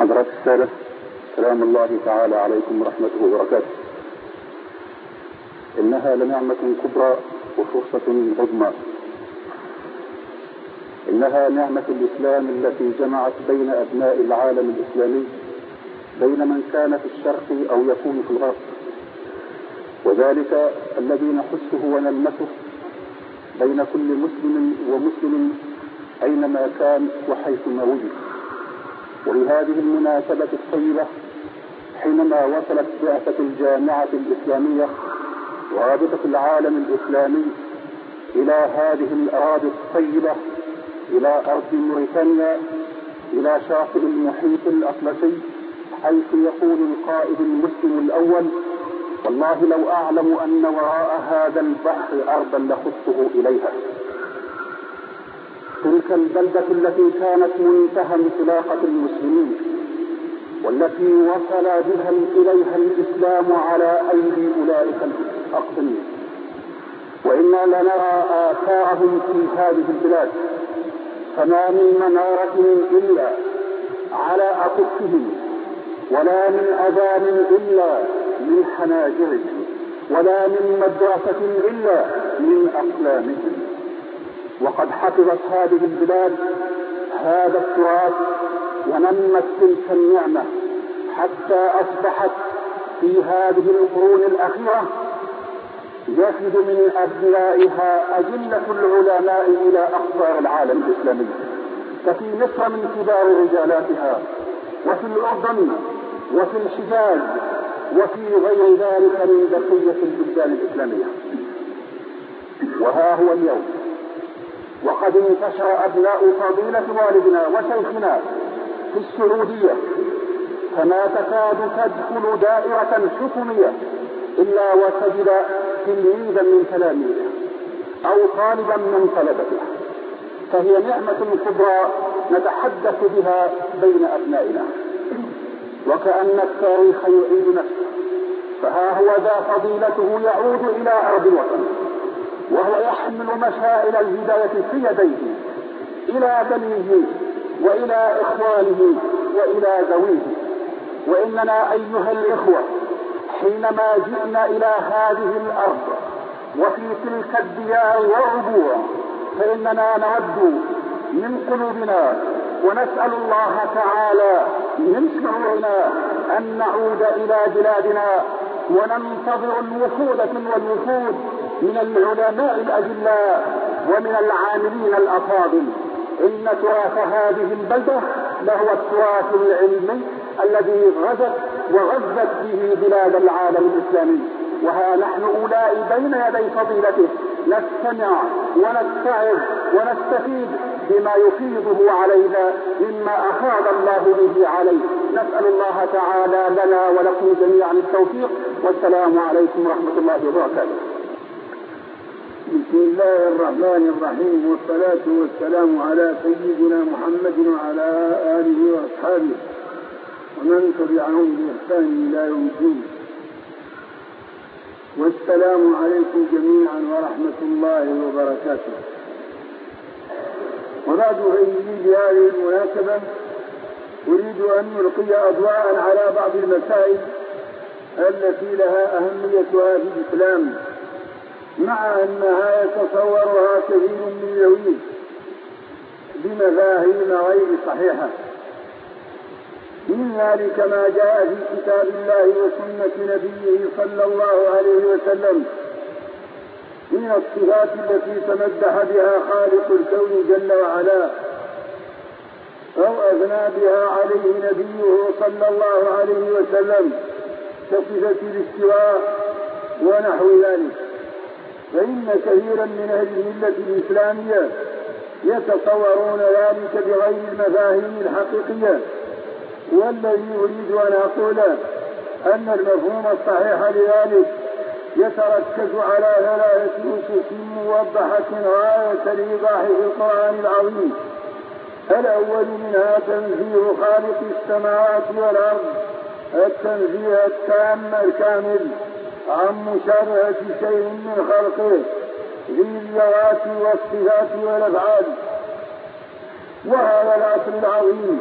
حضرات السادة، سلام الله تعالى عليكم ورحمته وبركاته. إنها لنعمة كبرى وفرصة عظمى. إنها نعمة الإسلام التي جمعت بين أبناء العالم الإسلامي، بين من كان في الشرق أو يكون في الغرب، وذلك الذي نحسه ونلمسه بين كل مسلم ومسلم أينما كان وحيثما وجد. ولهذه المناسبة الطيبة، حينما وصلت بعثة الجامعة الإسلامية ورابطة العالم الإسلامي إلى هذه الأراضي الطيبة، إلى أرض موريتانيا، إلى شاطئ المحيط الأطلسي، حيث يقول القائد المسلم الأول: والله لو أعلم أن وراء هذا البحر أرضا لخطه إليها. تلك البلدة التي كانت منتهى انطلاقة المسلمين، والتي وصل بها إليها الإسلام على أيدي أولئك الأقدمين، وإنا لنرى آثارهم في هذه البلاد، فما من منارة إلا على أكفهم، ولا من أذان إلا من حناجرهم، ولا من مدرسة إلا من أقلامهم. وقد حفظت هذه البلاد هذا التراث ونمت تلك النعمة حتى أصبحت في هذه القرون الأخيرة يفد من أبنائها أجلة العلماء إلى أقطار العالم الإسلامي، ففي مصر من كبار رجالاتها، وفي الأردن، وفي الحجاز، وفي غير ذلك من بقية البلدان الإسلامية. وها هو اليوم وقد انتشر أبناء فضيلة والدنا وشيخنا في السعودية، فما تكاد تدخل دائرة حكومية إلا وتجد تلميذا من تلاميذه أو طالبا من طلبته، فهي نعمة كبرى نتحدث بها بين أبنائنا، وكأن التاريخ يعيد نفسه. فها هو ذا فضيلته يعود إلى أرض الوطن، وهو يحمل مشاعل الهداية في يديه إلى بنيه وإلى إخوانه وإلى ذويه. وإننا أيها الإخوة حينما جئنا إلى هذه الأرض وفي تلك الديار والربوع، فإننا نود من قلوبنا ونسأل الله تعالى من شعورنا أن نعود إلى بلادنا، وننتظر الوفود والوفود من العلماء الأجلاء ومن العاملين الأفاضل. إن تراث هذه البلدة لهو التراث العلمي الذي غزت به بلاد العالم الإسلامي، وها نحن أولئك بين يدي فضيلته نستمع ونتعظ ونستفيد بما يفيضه علينا مما أفاض الله به عليه. نسأل الله تعالى لنا ولكم جميعا التوفيق، والسلام عليكم ورحمة الله وبركاته. بسم الله الرحمن الرحيم، والصلاة والسلام على سيدنا محمد وعلى آله وأصحابه ومن تبعهم بإحسان إلى يوم الدين. والسلام عليكم جميعا ورحمة الله وبركاته. وبعد فإني بهذه المناسبة أريد أن نلقي أضواء على بعض المسائل التي لها أهميتها في الإسلام، مع أنها يتصورها كثير من ذويه بمفاهيم غير صحيحة. من ذلك ما جاء في كتاب الله وسنة نبيه صلى الله عليه وسلم من الصفات التي تمدح بها خالق الكون جل وعلا، أو أثنى بها عليه نبيه صلى الله عليه وسلم، كصفة الاستواء ونحو ذلك. فإن كثيرا من أهل الملة الإسلامية يتصورون ذلك بغير المفاهيم الحقيقية، والذي أريد أن أقول أن المفهوم الصحيح لذلك يتركز على 3 أسس موضحة غاية الإيضاح في القرآن العظيم. الأول منها تنزيه خالق السماوات والأرض التنزيه التام الكامل عن مشابهة شيء من خلقه ذي الذوات والصفات والأفعال. وهذا الأصل العظيم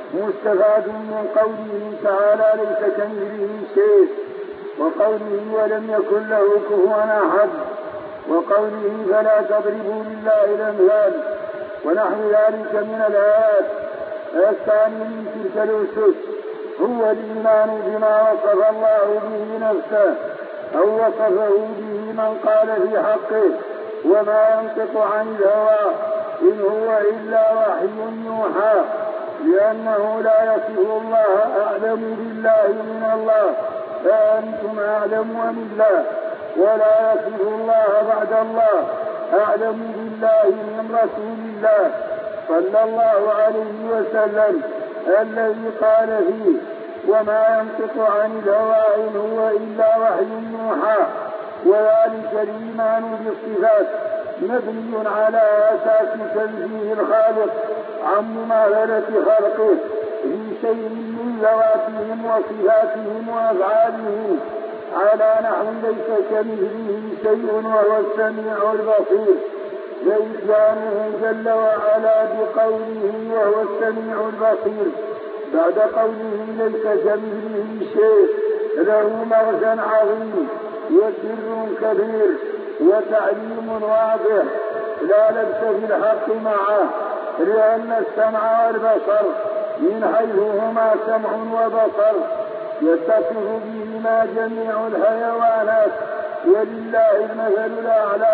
مستفاد من قوله تعالى ليس كمثله شيء، وقوله ولم يكن له كفوا أحد، وقوله فلا تضربوا لله الأمثال، ونحو ذلك من الآيات. الثاني من تلك الأسس هو الإيمان بما وصف الله به نفسه أو وصفه به من قال في حقه وما ينطق عن الهوى إن هو إلا وحي يوحى، لأنه لا يصف الله أعلم بالله من الله فأنتم أعلم من الله، ولا يصف الله بعد الله أعلم بالله من رسول الله صلى الله عليه وسلم الذي قال فيه وما ينطق عن الهوى إن هو إلا وحي يوحى. وذلك الإيمان بالصفات مبني على أساس تنزيه الخالق عن مماثلة خلقه في شيء من ذواتهم وصفاتهم وأفعالهم على نحو ليس كمثله شيء وهو السميع البصير، لإتيانه جل وعلا بقوله وهو السميع البصير بعد قوله ليس كمثله شيء له مغزى عظيم وسر كبير وتعليم واضح لا لبس في الحق معه، لأن السمع والبصر من حيث هما سمع وبصر يتصف بهما جميع الحيوانات ولله المثل الأعلى،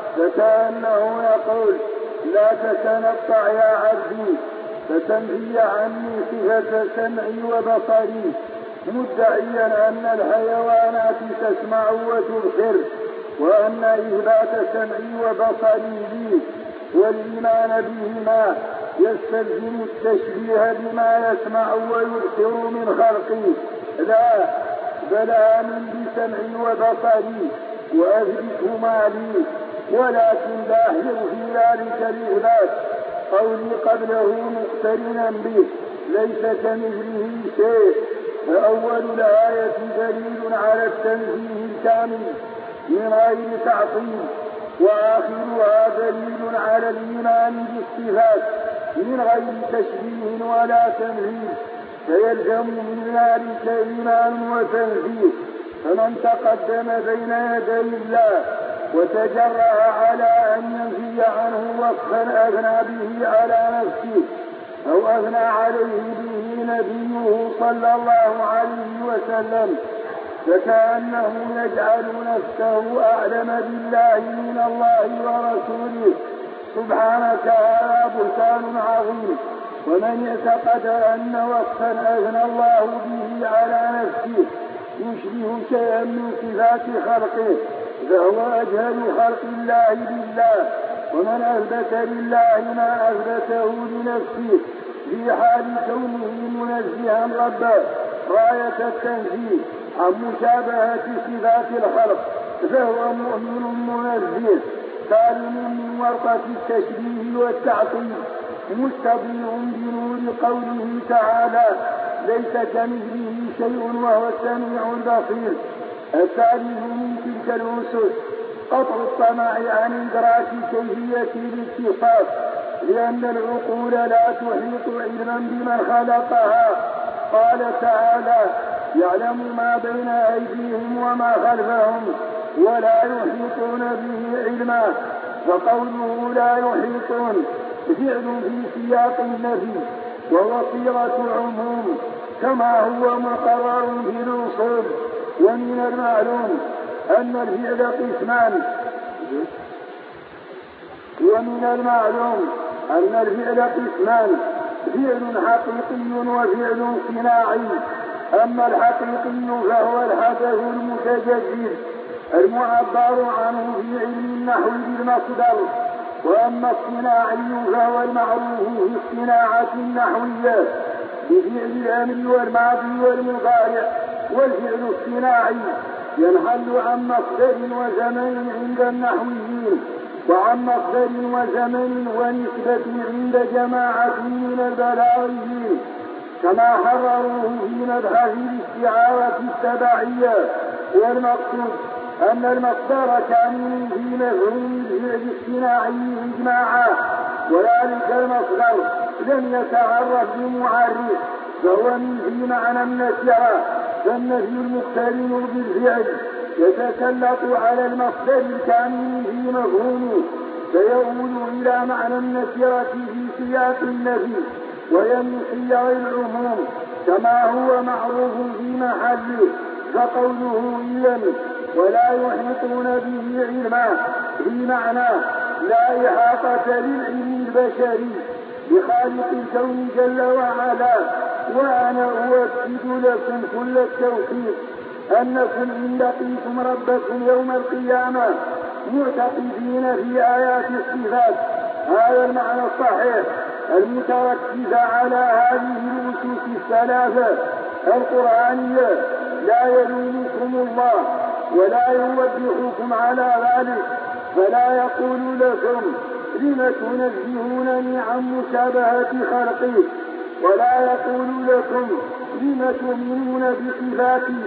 فكأنه يقول لا تتنطع يا عبدي فتنفي عني صفة سمعي وبصري، مدعيا أن الحيوانات تسمع وتبصر وأن إثبات سمعي وبصري لي والإيمان بهما يستلزم التشبيه بما يسمع ويبصر من خلقي، لا بل آمن بسمعي وبصري وأثبتهما لي، ولكن لاحظ في ذلك الإثبات قولي قبله مقترنا به ليس كمثله شيء، فأول الآية دليل على التنزيه الكامل من غير تعطيل، وآخرها دليل على الإيمان بالصفات من غير تشبيه ولا تمثيل، فيلزم من ذلك إيمان وتنزيه. فمن تقدم بين يدي الله وتجرأ على أن ينفي عنه وصفا أثنى به على نفسه أو أثنى عليه به نبيه صلى الله عليه وسلم فكأنه يجعل نفسه أعلم بالله من الله ورسوله، سبحانك هذا بهتان عظيم. ومن اعتقد أن وصفا أثنى الله به على نفسه يشبه شيئا من صفات خلقه فهو أجهل خلق الله بالله، ومن أثبت لله ما أثبته لنفسه في حال كونه منزها ربه غاية التنزيه عن مشابهة صفات الخلق فهو مؤمن منزه سالم من ورطة التشبيه والتعطيل مستضيء بنور قوله تعالى ليس كمثله شيء وهو السميع البصير. الثالث من تلك الأسس قطع الطمع عن إدراك كيفية الاتصاف، لأن العقول لا تحيط علما بمن خلقها. قال تعالى يعلم ما بين أيديهم وما خلفهم ولا يحيطون به علما، فقوله لا يحيطون فعل في سياق النفي وهو صيغة عموم كما هو مقرر في الأصول. ومن المعلوم أن الفعل قسمان، فعل حقيقي وفعل صناعي. أما الحقيقي فهو الحدث المتجدد المعبر عنه في علم النحو بالمصدر، وأما الصناعي فهو المعروف في الصناعة النحوية بفعل الأمر والماضي والمضارع. والفعل الصناعي ينحل عن مصدر وزمن عند النحويين وعن مصدر وزمن ونسبة عند جماعة من البلاغيين، كما حرروه في مبحث الاستعارة التبعية. والمقصود أن المصدر كامل في مفهوم الفعل الصناعي إجماعا وذلك المصدر لم يتعرف بمعرف فهو من في معنى النكرة، فالنفي المقترن بالفعل يتسلط على المصدر الكامل في مفهومه فيؤول إلى معنى النكرة في سياق النفي ويمن صيغ العموم كما هو معروف في محله، فقوله إذن ولا يحيطون به علما بمعنى لا إحاطة للعلم البشري بخالق الكون جل وعلا. وأنا أؤكد لكم كل التوحيد أنكم إن لقيتم ربكم يوم القيامة معتقدين في آيات الصفات هذا المعنى الصحيح المتركز على هذه الأسس الثلاثة القرآنية لا يلومكم الله ولا يوبخكم على ذلك، فلا يقول لكم لم تنزهونني عن مشابهة خلقي، ولا يقول لكم لم تؤمنون بصفاتي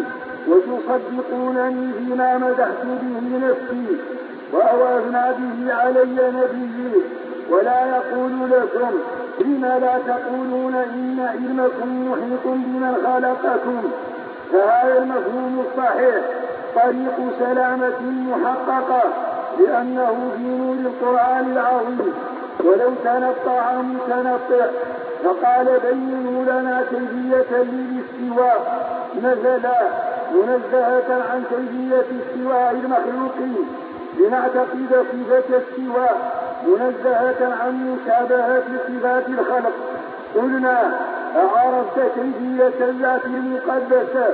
وتصدقونني فيما مدحت به نفسي وأوأثنى به علي نبيي، ولا يقول لكم لم لا تقولون إن علمكم محيط بمن خلقكم. فهذا المفهوم الصحيح طريق سلامة محققة لأنه في نور القرآن العظيم. ولو تنطع متنطع فقال بينوا لنا كيفية للاستواء نزلا منزهة عن كيفية استواء المخلوقين لنعتقد صفة استواء منزهة عن مشابهة صفات الخلق. قلنا أعرفت كيفية الذات المقدسة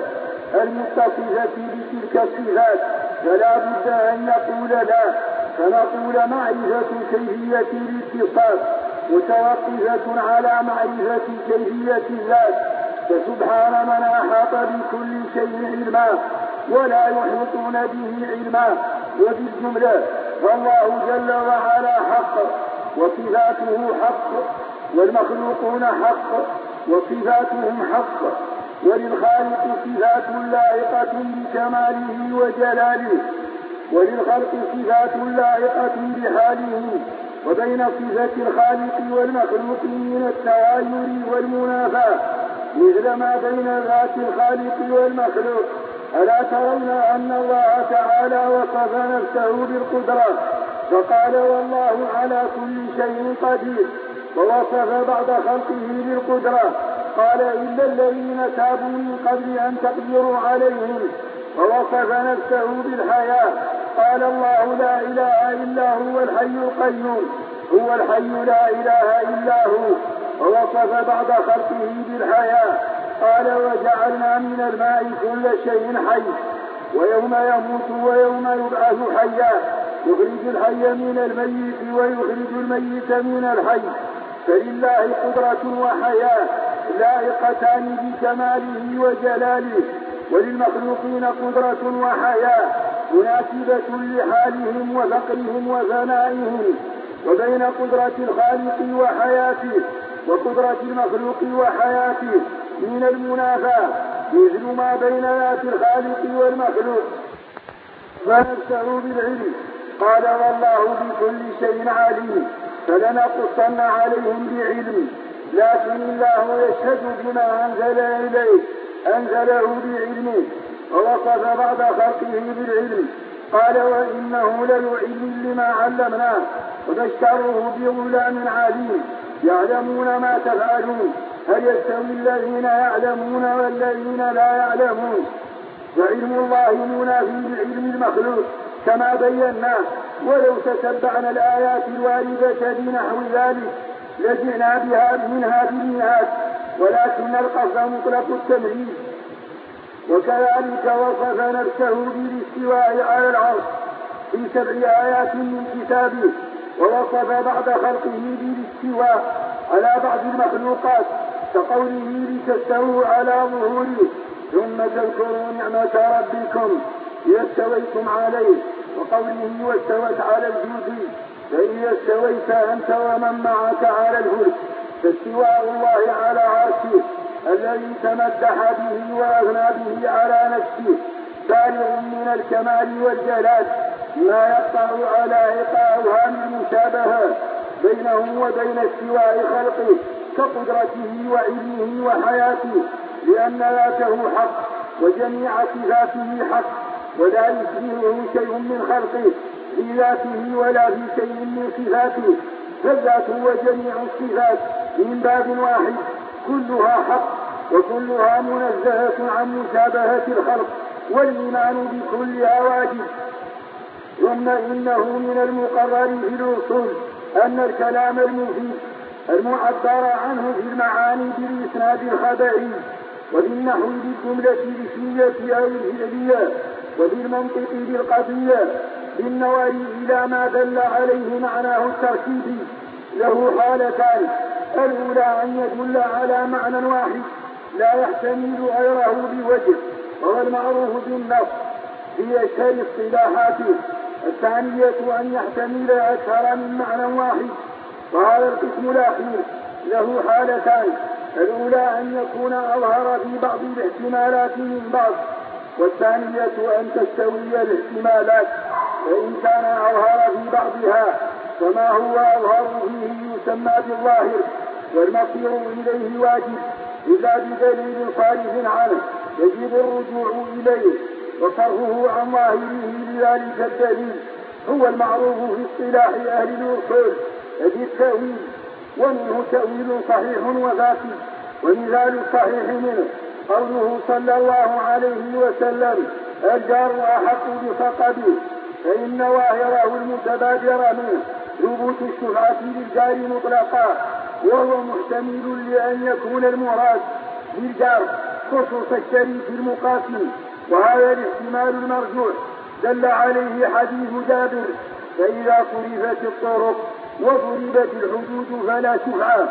المتصفة بتلك الصفات فلا بد أن نقول لا، فنقول معرفة كيفية الاتصاف متوقفة على معرفة كيفية الذات، فسبحان من أحاط بكل شيء علما ولا يحيطون به علما. وبالجملة فالله جل وعلا حق وصفاته حق والمخلوقون حق وصفاتهم حق، وللخالق صفات لائقة بكماله وجلاله وللخلق صفات لائقة بحاله، وبين صفة الخالق والمخلوق من التغاير والمنافاة مثل ما بين ذات الخالق والمخلوق. ألا ترون أن الله تعالى وصف نفسه بالقدرة فقال والله على كل شيء قدير، ووصف بعض خلقه بالقدرة قال إلا الذين تابوا من قبل أن تقدروا عليهم، ووصف نفسه بالحياة قال الله لا إله إلا هو الحي القيوم هو الحي لا إله إلا هو، ووصف بعض خلقه بالحياة قال وجعلنا من الماء كل شيء حي ويوم يموت ويوم يبعث حيا يخرج الحي من الميت ويخرج الميت من الحي. فلله قدرة وحياة لائقتان بكماله وجلاله، وللمخلوقين قدرة وحياة مناسبة لحالهم وفقرهم وثنائهم. وبين قدرة الخالق وحياته وقدرة المخلوق وحياته من المنافاة مثل ما بين ذات الخالق والمخلوق. فنفسه بالعلم قال والله بكل شيء عليم فلنقصن عليهم بعلم، لكن الله يشهد بما أنزل إليه أنزله بعلمه. ووصف بعض خلقه بالعلم قال وإنه ليعلم لما علمناه وبشره بغلام عليم يعلمون ما تفعلون هل يستوي الذين يعلمون والذين لا يعلمون. وعلم الله منافي لعلم المخلوق كما بينا، ولو تتبعنا الآيات الواردة بنحو ذلك لجئنا بها منها بالمئات، ولكن القصد مطلق التمهيد. وكذلك وصف نفسه بالاستواء على العرش في 7 آيات من كتابه، ووصف بعض خلقه بالاستواء على بعض المخلوقات كقوله لتستووا على ظهوره ثم تذكروا نعمة ربكم إذا استويتم عليه، وقوله واستوت على الجود فإذا استويت أنت ومن معك على الفلك. فاستواء الله على عرشه الذي تمدح به وأغنى به على نفسه بالغ من الكمال والجلال ما يقطع على إيقاع أوهام المشابهة بينه وبين استواء خلقه كقدرته وعلمه وحياته، لأن ذاته حق وجميع صفاته حق، ولا يشبهه شيء من خلقه في ذاته ولا في شيء من صفاته، فالذات وجميع الصفات من باب واحد كلها حق وكلها منزهة عن مشابهة الخلق، والإيمان بكلها واجب. ثم إنه من المقرر في الأصول أن الكلام المفيد المعبر عنه في المعاني بالإسناد الخبري وبالنحو بالجملة الاسمية أو الفعلية وبالمنطق بالقضية بالنظر إلى ما دل عليه معناه التركيبي له حالتان: الأولى أن يدل على معنى واحد لا يحتمل غيره بوجه وهو المعروف بالنص في أشهر اصطلاحاته. الثانية أن يحتمل أكثر من معنى واحد، وهذا القسم الأخير له حالتان: الأولى أن يكون أظهر في بعض الاحتمالات من بعض، والثانية أن تستوي الاحتمالات، فإن كان أظهر في بعضها فما هو أظهر فيه يسمى بالظاهر، والمصير إليه واجب إلا بدليل صارف عنه يجب الرجوع إليه وصرفه عن ظاهره، لذلك الدليل هو المعروف في اصطلاح أهل الأصول بالتأويل، ومنه تأويل صحيح وفاسد. ومثال الصحيح منه قوله صلى الله عليه وسلم: الجار أحق بصقبه، فإن ظاهره المتبادر منه ثبوت الشفعة للجار مطلقا، وهو محتمل لأن يكون المراد بالجار خصوص الشريك المقاسم، وهذا الاحتمال المرجوح دل عليه حديث جابر: فإذا صرفت الطرق وضربت الحدود فلا شفعة.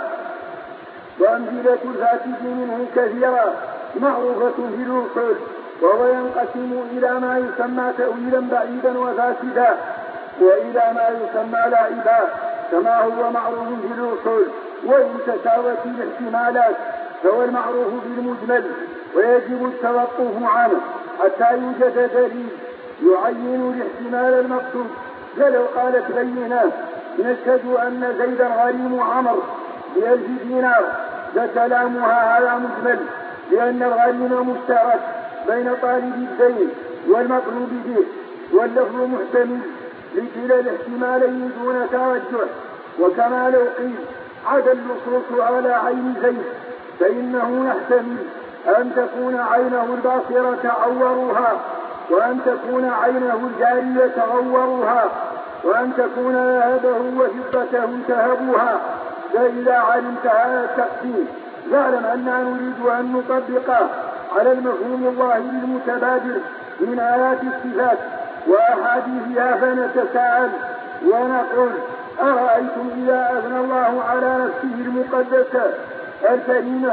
وأمثلة الفاسد منه كثيرة معروفة في الأصول، وهو ينقسم إلى ما يسمى تأويلا بعيدا وفاسدا، وإلى ما يسمى لاعبا كما هو معروف في الأصول. وإن تساوت الاحتمالات فهو المعروف بالمجمل، ويجب التوقف عنه حتى يوجد دليل يعين الاحتمال المقصود. فلو قالت بينة: نشهد أن زيدا غريم عمرو ب1000 دينار، فكلامها هذا مجمل، لأن الغريم مشترك بين طالب الدين والمطلوب به، واللفظ محتمل لكلا الاحتمالين دون ترجح. وكما لو قيل: عدا اللصوص على عين زيد، فإنه يحتمل أن تكون عينه الباصرة عوروها، وأن تكون عينه الجارية عوروها، وأن تكون ذهبه وفضته انتهبوها. فإذا علمت هذا التقسيم فاعلم أننا نريد أن نطبق على المفهوم الظاهر المتبادر من آيات الصفات وأحاديثها، فنتساءل ونقول: أرأيتم إذا أثنى الله على نفسه المقدسة الكريمة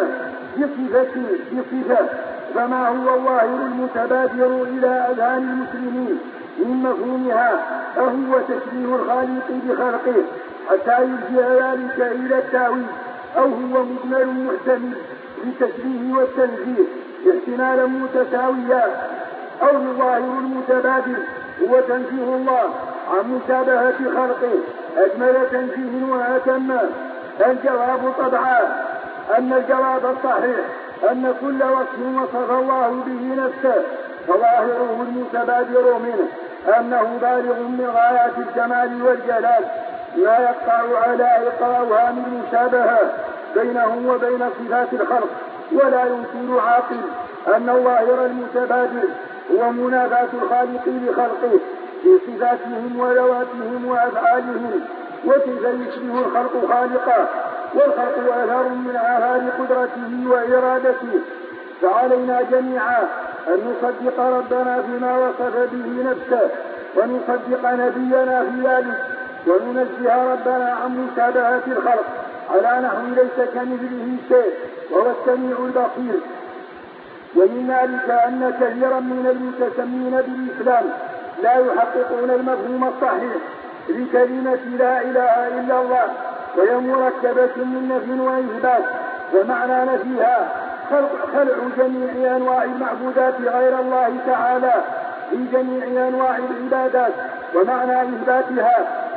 بصفة، فما هو الظاهر المتبادر إلى أذهان المسلمين من مفهومها؟ أهو تشبيه الخالق بخلقه حتى يلجئ ذلك إلى التأويل، أو هو مجمل محتمل للتشبيه والتنزيه احتمالا متساويا، أو الظاهر المتبادر هو تنزيه الله عن مشابهة خلقه أجمل تنزيه وأتم. الجواب طبعا أن الجواب الصحيح أن كل وصف وصف الله به نفسه فظاهره المتبادر منه أنه بالغ من غايات الجمال والجلال، لا يقطع علائق أوهام المشابهة بينه وبين صفات الخلق. ولا ينكر عاقل أن الظاهر المتبادر هو منافاة الخالق لخلقه في صفاتهم وذواتهم وأفعالهم، وكيف يشبه الخلق خالقه والخلق أثر من آثار قدرته وإرادته. فعلينا جميعا أن نصدق ربنا فيما وصف به نفسه، ونصدق نبينا في ذلك، وننزه ربنا عن مشابهة الخلق على نحو ليس كمثله شيء وهو السميع البصير. ومن ذلك أن كثيرا من المتسمين بالإسلام لا يحققون المفهوم الصحيح لكلمة لا إله إلا الله، وهي مركبة من نفي وإثبات، ومعنى نفيها خلع جميع أنواع المعبودات غير الله تعالى في جميع أنواع العبادات، ومعنى إثباتها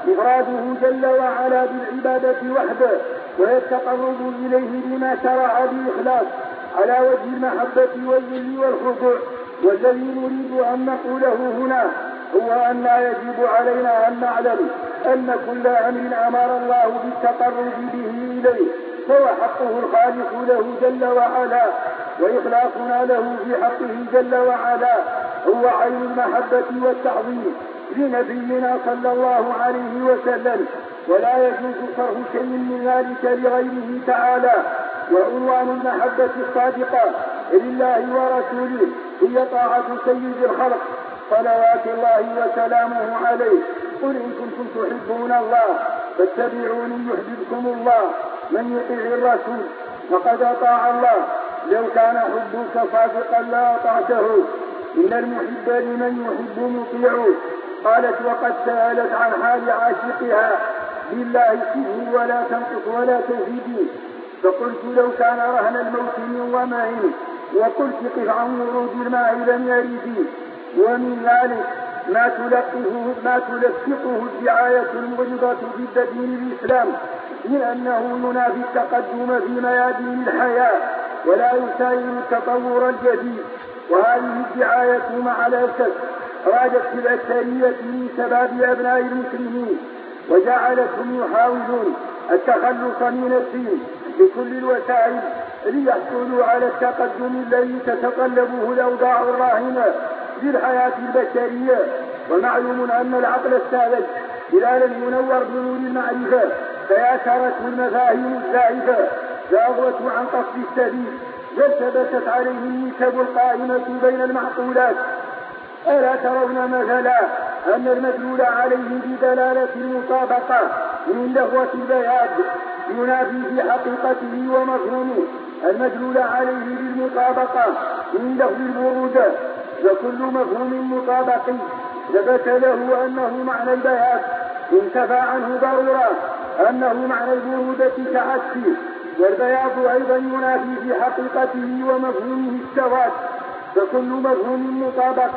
إفراده جل وعلا بالعبادة وحده، ويتقرب إليه بما شرع بإخلاص على وجه المحبة والذل والخضوع. والذي نريد أن نقوله هنا هو أن لا يجب علينا أن نعلم أن كل أمر أمر الله بالتقرب به إليه فهو حقه الخالق له جل وعلا، وإخلاصنا له في حقه جل وعلا هو عين المحبة والتعظيم لنبينا صلى الله عليه وسلم، ولا يجوز صرف شيء من ذلك لغيره تعالى. وعنوان المحبة الصادقة لله ورسوله هي طاعة سيد الخلق صلوات الله وسلامه عليه. قل إن كنتم تحبون الله فاتبعوني يحببكم الله، من يطيع الرسول فقد أطاع الله، لو كان حبك صادقا لأطعته، إن المحب لمن يحب مطيع. قالت وقد سألت عن حال عاشقها بالله سره ولا تنقص ولا تزيد، فقلت لو كان رهن الموت من ظمأ، وقلت قف عن ورود الماء لم يرد. ومن ذلك ما تلفقه الدعاية المغرضة ضد دين الإسلام من أنه ينافي التقدم في ميادين الحياة ولا يساير التطور الجديد. وهذه الدعاية مع الأسف راجت في الأكثرية من شباب أبناء المسلمين، وجعلتهم يحاولون التخلص من الدين بكل الوسائل ليحصلوا على التقدم الذي تتطلبه الأوضاع الراهنة للحياة البشرية. ومعلوم أن العقل الساذج إذا لم ينور بنور المعرفة فياسرته المفاهيم الزائفة زاغت عن قصد السبيل، وثبتت عليه النسب القائمة بين المعقولات. ألا ترون مثلا أن المدلول عليه بدلالة المطابقة من لغوة البياض ينافي في حقيقته ومفهومه المدلول عليه بالمطابقة من لغو البرودة، وكل مفهوم مطابق ثبت له أنه معنى البياض انتفى عنه ضرورة أنه معنى البرودة كعكسه، والبياض أيضا ينافي في حقيقته ومفهومه السواد، فكل مفهوم مطابق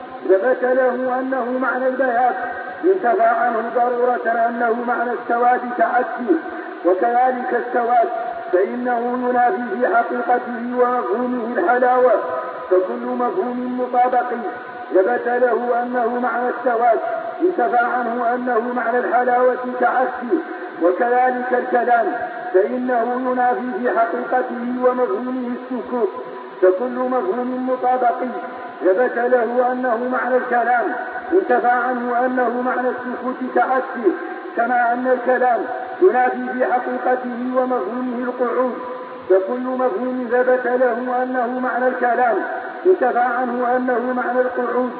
ثبت له أنه معنى البياض انتفى عنه ضرورة أنه معنى السواد كعكسه. وكذلك السواد فإنه ينافي في حقيقته ومفهومه الحلاوة، فكل مفهوم مطابق ثبت له أنه معنى السواد انتفى عنه أنه معنى الحلاوة كعكسه. وكذلك الكلام فإنه ينافي في حقيقته ومفهومه السكوت، فكل مفهوم مطابق ثبت له أنه معنى الكلام انتفى عنه أنه معنى السكوت كعكسه. كما أن الكلام ينافي في حقيقته ومفهومه القعود، فكل مفهوم ثبت له أنه معنى الكلام انتفى عنه أنه معنى القعود.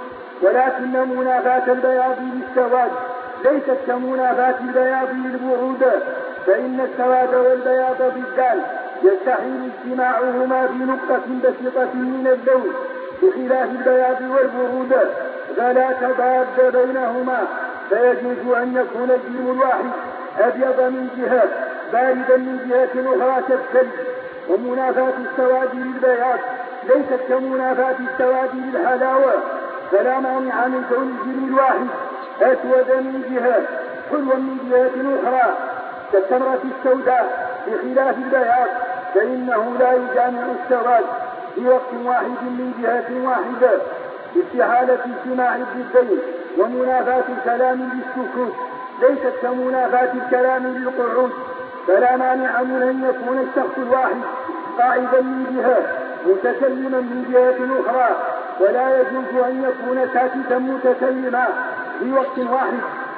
ولكن منافاة البياض للسواد ليست كمنافاة البياض للبرودة، فإن السواد والبياض ضدان يستحيل اجتماعهما بنقطة بسيطة من اللون، بخلاف البياض والبرودة فلا تضاد بينهما، فيجوز أن يكون الجرم الواحد أبيض من جهة باردا من جهة أخرى كالثلج. ومنافاة السواد للبياض ليست كمنافاة السواد للحلاوة، فلا مانع من كون الجرم الواحد أسود من جهة حلوا من جهة أخرى كالتمرة السوداء، بخلاف البياض فإنه لا يجامع السواد في وقت واحد من جهة واحدة، باستحالة اجتماع الضدين. ومنافاة الكلام للسكوت ليست كمنافاة الكلام للقعود، فلا مانع من أن يكون الشخص الواحد قاعدا من جهة متكلما من جهة أخرى، ولا يجوز أن يكون ساكتا متكلما في وقت واحد.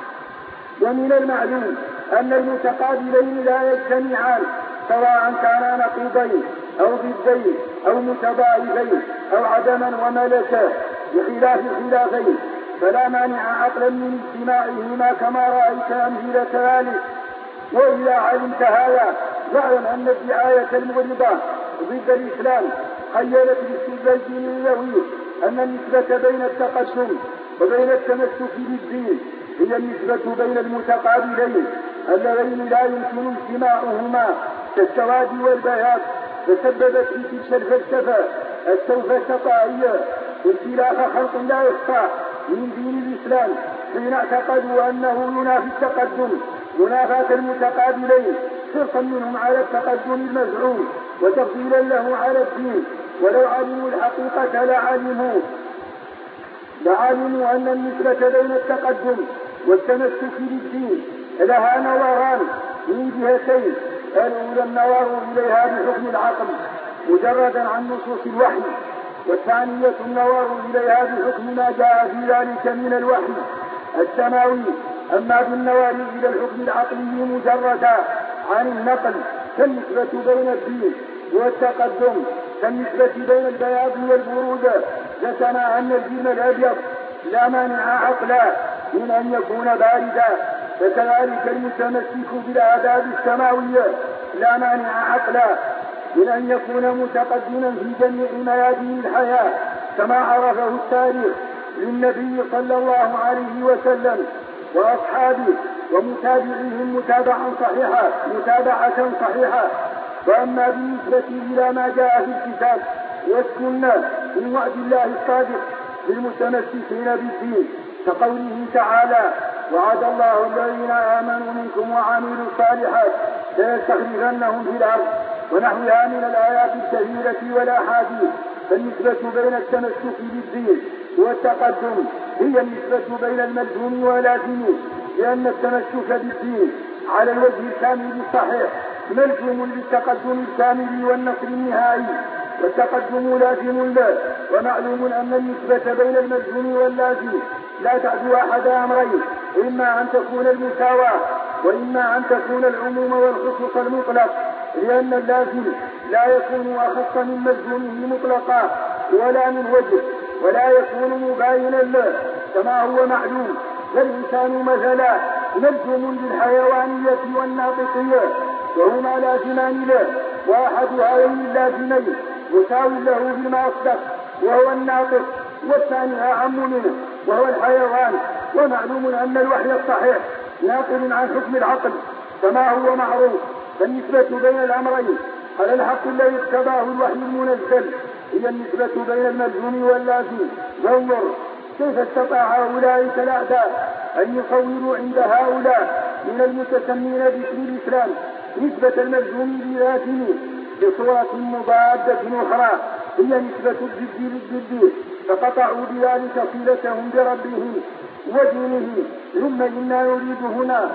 ومن المعلوم أن المتقابلين لا يجتمعان سواء كانا نقيضين أو ضدين أو متضايفين أو عدما وملكا، بخلاف الخلافين فلا مانع عقلا من اجتماعهما كما رأيت أمثلة ذلك. وإذا علمت هذا فاعلم أن الدعاية المغرضة ضد الإسلام خيلت باستدلال الدينوي أن النسبة بين التقدم وبين التمسك بالدين هي النسبة بين المتقابلين اللذين لا يمكن اجتماعهما كالسواد والبياض، فسببت في تلك الفلسفة السوفسطائية انسلاخ خلق لا يخفى من دين الإسلام حين اعتقدوا أنه ينافي التقدم منافاة المتقابلين، حرصا منهم على التقدم المزعوم وتفضيلا له على الدين. ولو علموا الحقيقة لعلموا أن النسبة بين التقدم والتمسك بالدين لها نظران من جهتين: الأولى النظر إليها بحكم العقل مجردا عن نصوص الوحي، والثانية النظر إليها بحكم ما جاء في ذلك من الوحي السماوي. أما بالنظر إلى الحكم العقلي مجردا عن النقل كالنسبة بين الدين والتقدم كالنسبة بين البياض والبرود، ذكرنا أن الجسم الأبيض لا مانع عقلا من أن يكون باردا، فكذلك المتمسك بالآداب السماوية لا مانع عقلا من أن يكون متقدما في جميع ميادين الحياة، كما عرفه التاريخ للنبي صلى الله عليه وسلم وأصحابه ومتابعيهم متابعة صحيحة. وأما بالنسبة إلى ما جاء في الكتاب والسنة من وعد الله الصادق للمتمسكين بالدين كقوله تعالى: وعد الله الذين آمنوا منكم وعملوا الصالحات ليستخلفنهم في الأرض، ونحوها من الآيات الكثيرة والأحاديث. فالنسبة بين التمسك بالدين والتقدم هي النسبة بين الملزوم واللازم، لأن التمسك بالدين على الوجه الكامل الصحيح ملزوم بالتقدم الكامل والنصر النهائي، والتقدم لازم له. ومعلوم أن النسبة بين الملزوم واللازم لا تعدو أحد أمرين: إما أن تكون المساواة، وإما أن تكون العموم والخصوص المطلق، لأن اللازم لا يكون أخص من ملزومه مطلقا ولا من وجه، ولا يكون مباينا له كما هو معلوم. فالإنسان مثلا ملزوم بالحيوانية والناطقية، وهما لازمان له، وأحد هذين اللازمين مساو له بما أصدق وهو الناطق، والثاني أعم منه وهو الحيوان. ومعلوم أن الوحي الصحيح ناقل عن حكم العقل كما هو معروف. فالنسبة بين الأمرين على الحق الذي اقتضاه الوحي المنزل هي النسبة بين الملزوم واللازم. وانظر كيف استطاع أولئك الأعداء أن يصوروا عند هؤلاء من المتسمين باسم الإسلام نسبة الملزوم للازم بصورة مضادة أخرى هي نسبة الضد للضد، فقطعوا بذلك صلتهم بربهم ودينه. ثم إنا نريد هنا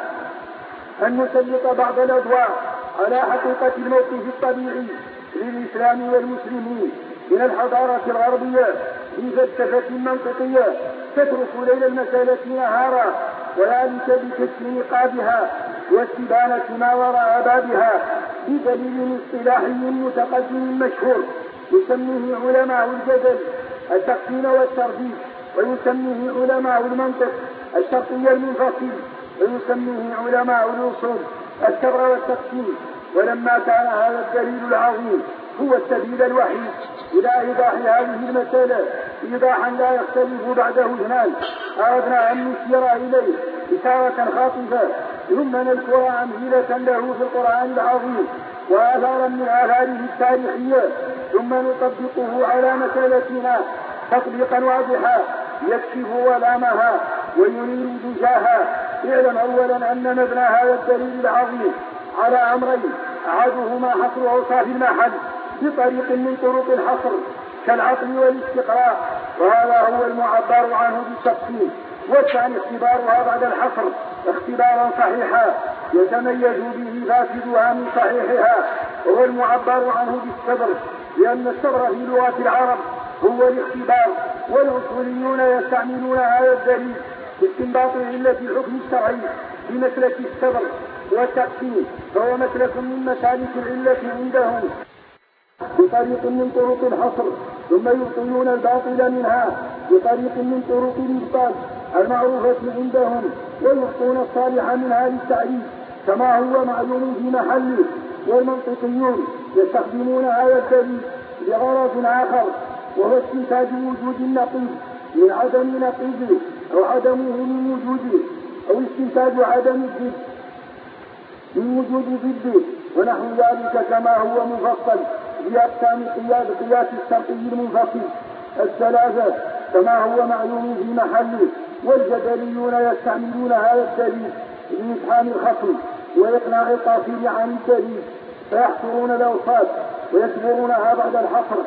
أن نسلط بعض الأضواء على حقيقة الموقف الطبيعي للإسلام والمسلمين من الحضارة الغربية في فلسفة منطقية تترك ليل المسألة نهارا، وذلك بكشف نقابها واستبانة ما وراء بابها بدليل اصطلاحي متقدم مشهور يسميه علماء الجدل التقسيم والترتيب، ويسميه علماء المنطق الشرطي المنفصل، ويسميه علماء الأصول الشر والتقسيم. ولما كان هذا الدليل العظيم هو السبيل الوحيد إلى إيضاح هذه المسألة إيضاحا لا يختلف بعده اثنان، أردنا أن نشير إليه إشارة خاطفة ثم نذكر أمثلة له في القرآن العظيم وآثارا من آثاره التاريخية، ثم نطبقه على مسألتنا تطبيقا واضحا يكشف ظلامها وينير دجاها. اعلم أولا أن مبنى هذا الدليل العظيم على أمرين: أحدهما حصر أوصاف المحل بطريق من طرق الحصر كالعقل والاستقراء، وهذا هو المعبر عنه بالتفصيل، والثاني اختبارها بعد الحصر اختبارا صحيحا يتميز به فاسدها من صحيحها، وهو المعبر عنه بالصبر، لأن الصبر في لغة العرب هو الاختبار، والأصوليون يستعملون هذا الدليل باستنباط علة الحكم الشرعي بمسلك الصبر والتقسيم، فهو مسلك من مسالك العلة عندهم بطريق من طرق الحصر، ثم يبطلون الباطل منها بطريق من طرق الإبطال المعروفة عندهم، ويبطلون الصالح منها للتعريف كما هو معلوم في محله. والمنطقيون يستخدمون هذا الدليل لغرض آخر، وهو استنتاج وجود النقيض من عدم نقيضه أو عدمه من وجوده، أو استنتاج عدم الضد من وجود ضده، ونحو ذلك كما هو مفصل في أقسام قياس الشرطي المنفصل الثلاثة كما هو معلوم في محله. والجدليون يستعملون هذا الدليل لإفهام الخصم وإقناع القاصد عن الدليل، فيحصرون الأوصاف ويكبرونها بعد الحصر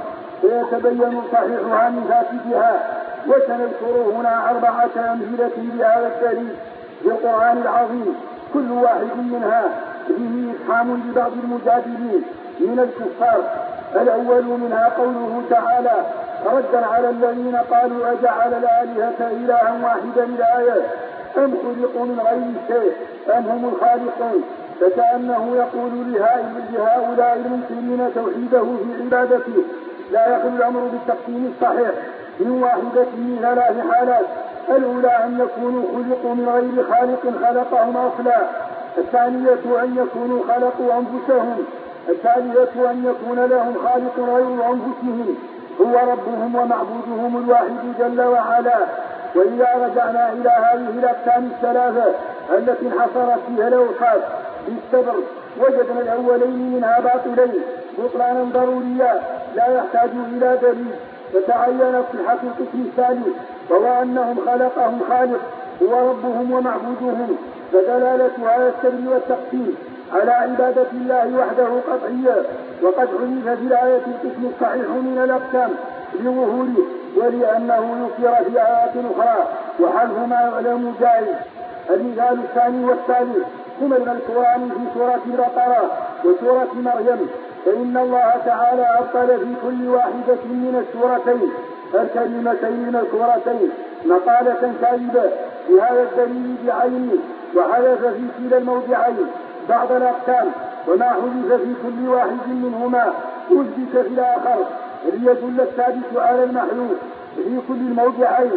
فيتبين صحيحها من فاسدها. وسنذكر هنا 4 أمثلة لهذا الدليل في القرآن العظيم، كل واحد منها فيه إفهام لبعض المجادلين من الكفار. الأول منها قوله تعالى ردا على الذين قالوا أجعل الآلهة إلها واحدا الآية أم خلقوا من غير شيء أم هم الخالقون، فكأنه يقول لهؤلاء المنكرين توحيده في عبادته لا يخلو الأمر بالتقسيم الصحيح من واحدة من 3 حالات. الأولى أن يكونوا خلقوا من غير خالق خلقهم أصلا، الثانية أن يكونوا خلقوا أنفسهم، الثالثة أن يكون لهم خالق غير أنفسهم هو ربهم ومعبودهم الواحد جل وعلا. وإذا رجعنا إلى هذه الأقسام الثلاثة التي انحصرت فيها الأوصاف بالصبر وجدنا الأولين منها باطلين بطلانا ضروريا لا يحتاج إلى دليل، فتعينت صحة القسم الثالث وهو أنهم خلقهم خالق هو ربهم ومعبودهم، فدلالة هذا السبب والتقسيم على عبادة الله وحده قطعية. وقد حذف في الآية القسم الصحيح من الأقسام لظهوره ولأنه يذكر في آيات أخرى وحذف ما يعلم جائز. المثال الثاني والثالث هما المذكوران في سورة البقرة وسورة مريم، فإن الله تعالى أبطل في كل واحدة من السورتين الكلمتين المذكورتين مقالة كاذبة بهذا الدليل بعينه، وحذف في كلا الموضعين بعض الأقسام، وما حذف في كل واحد منهما أثبت في الآخر ليدل الثابت على المحذوف في كل الموضعين.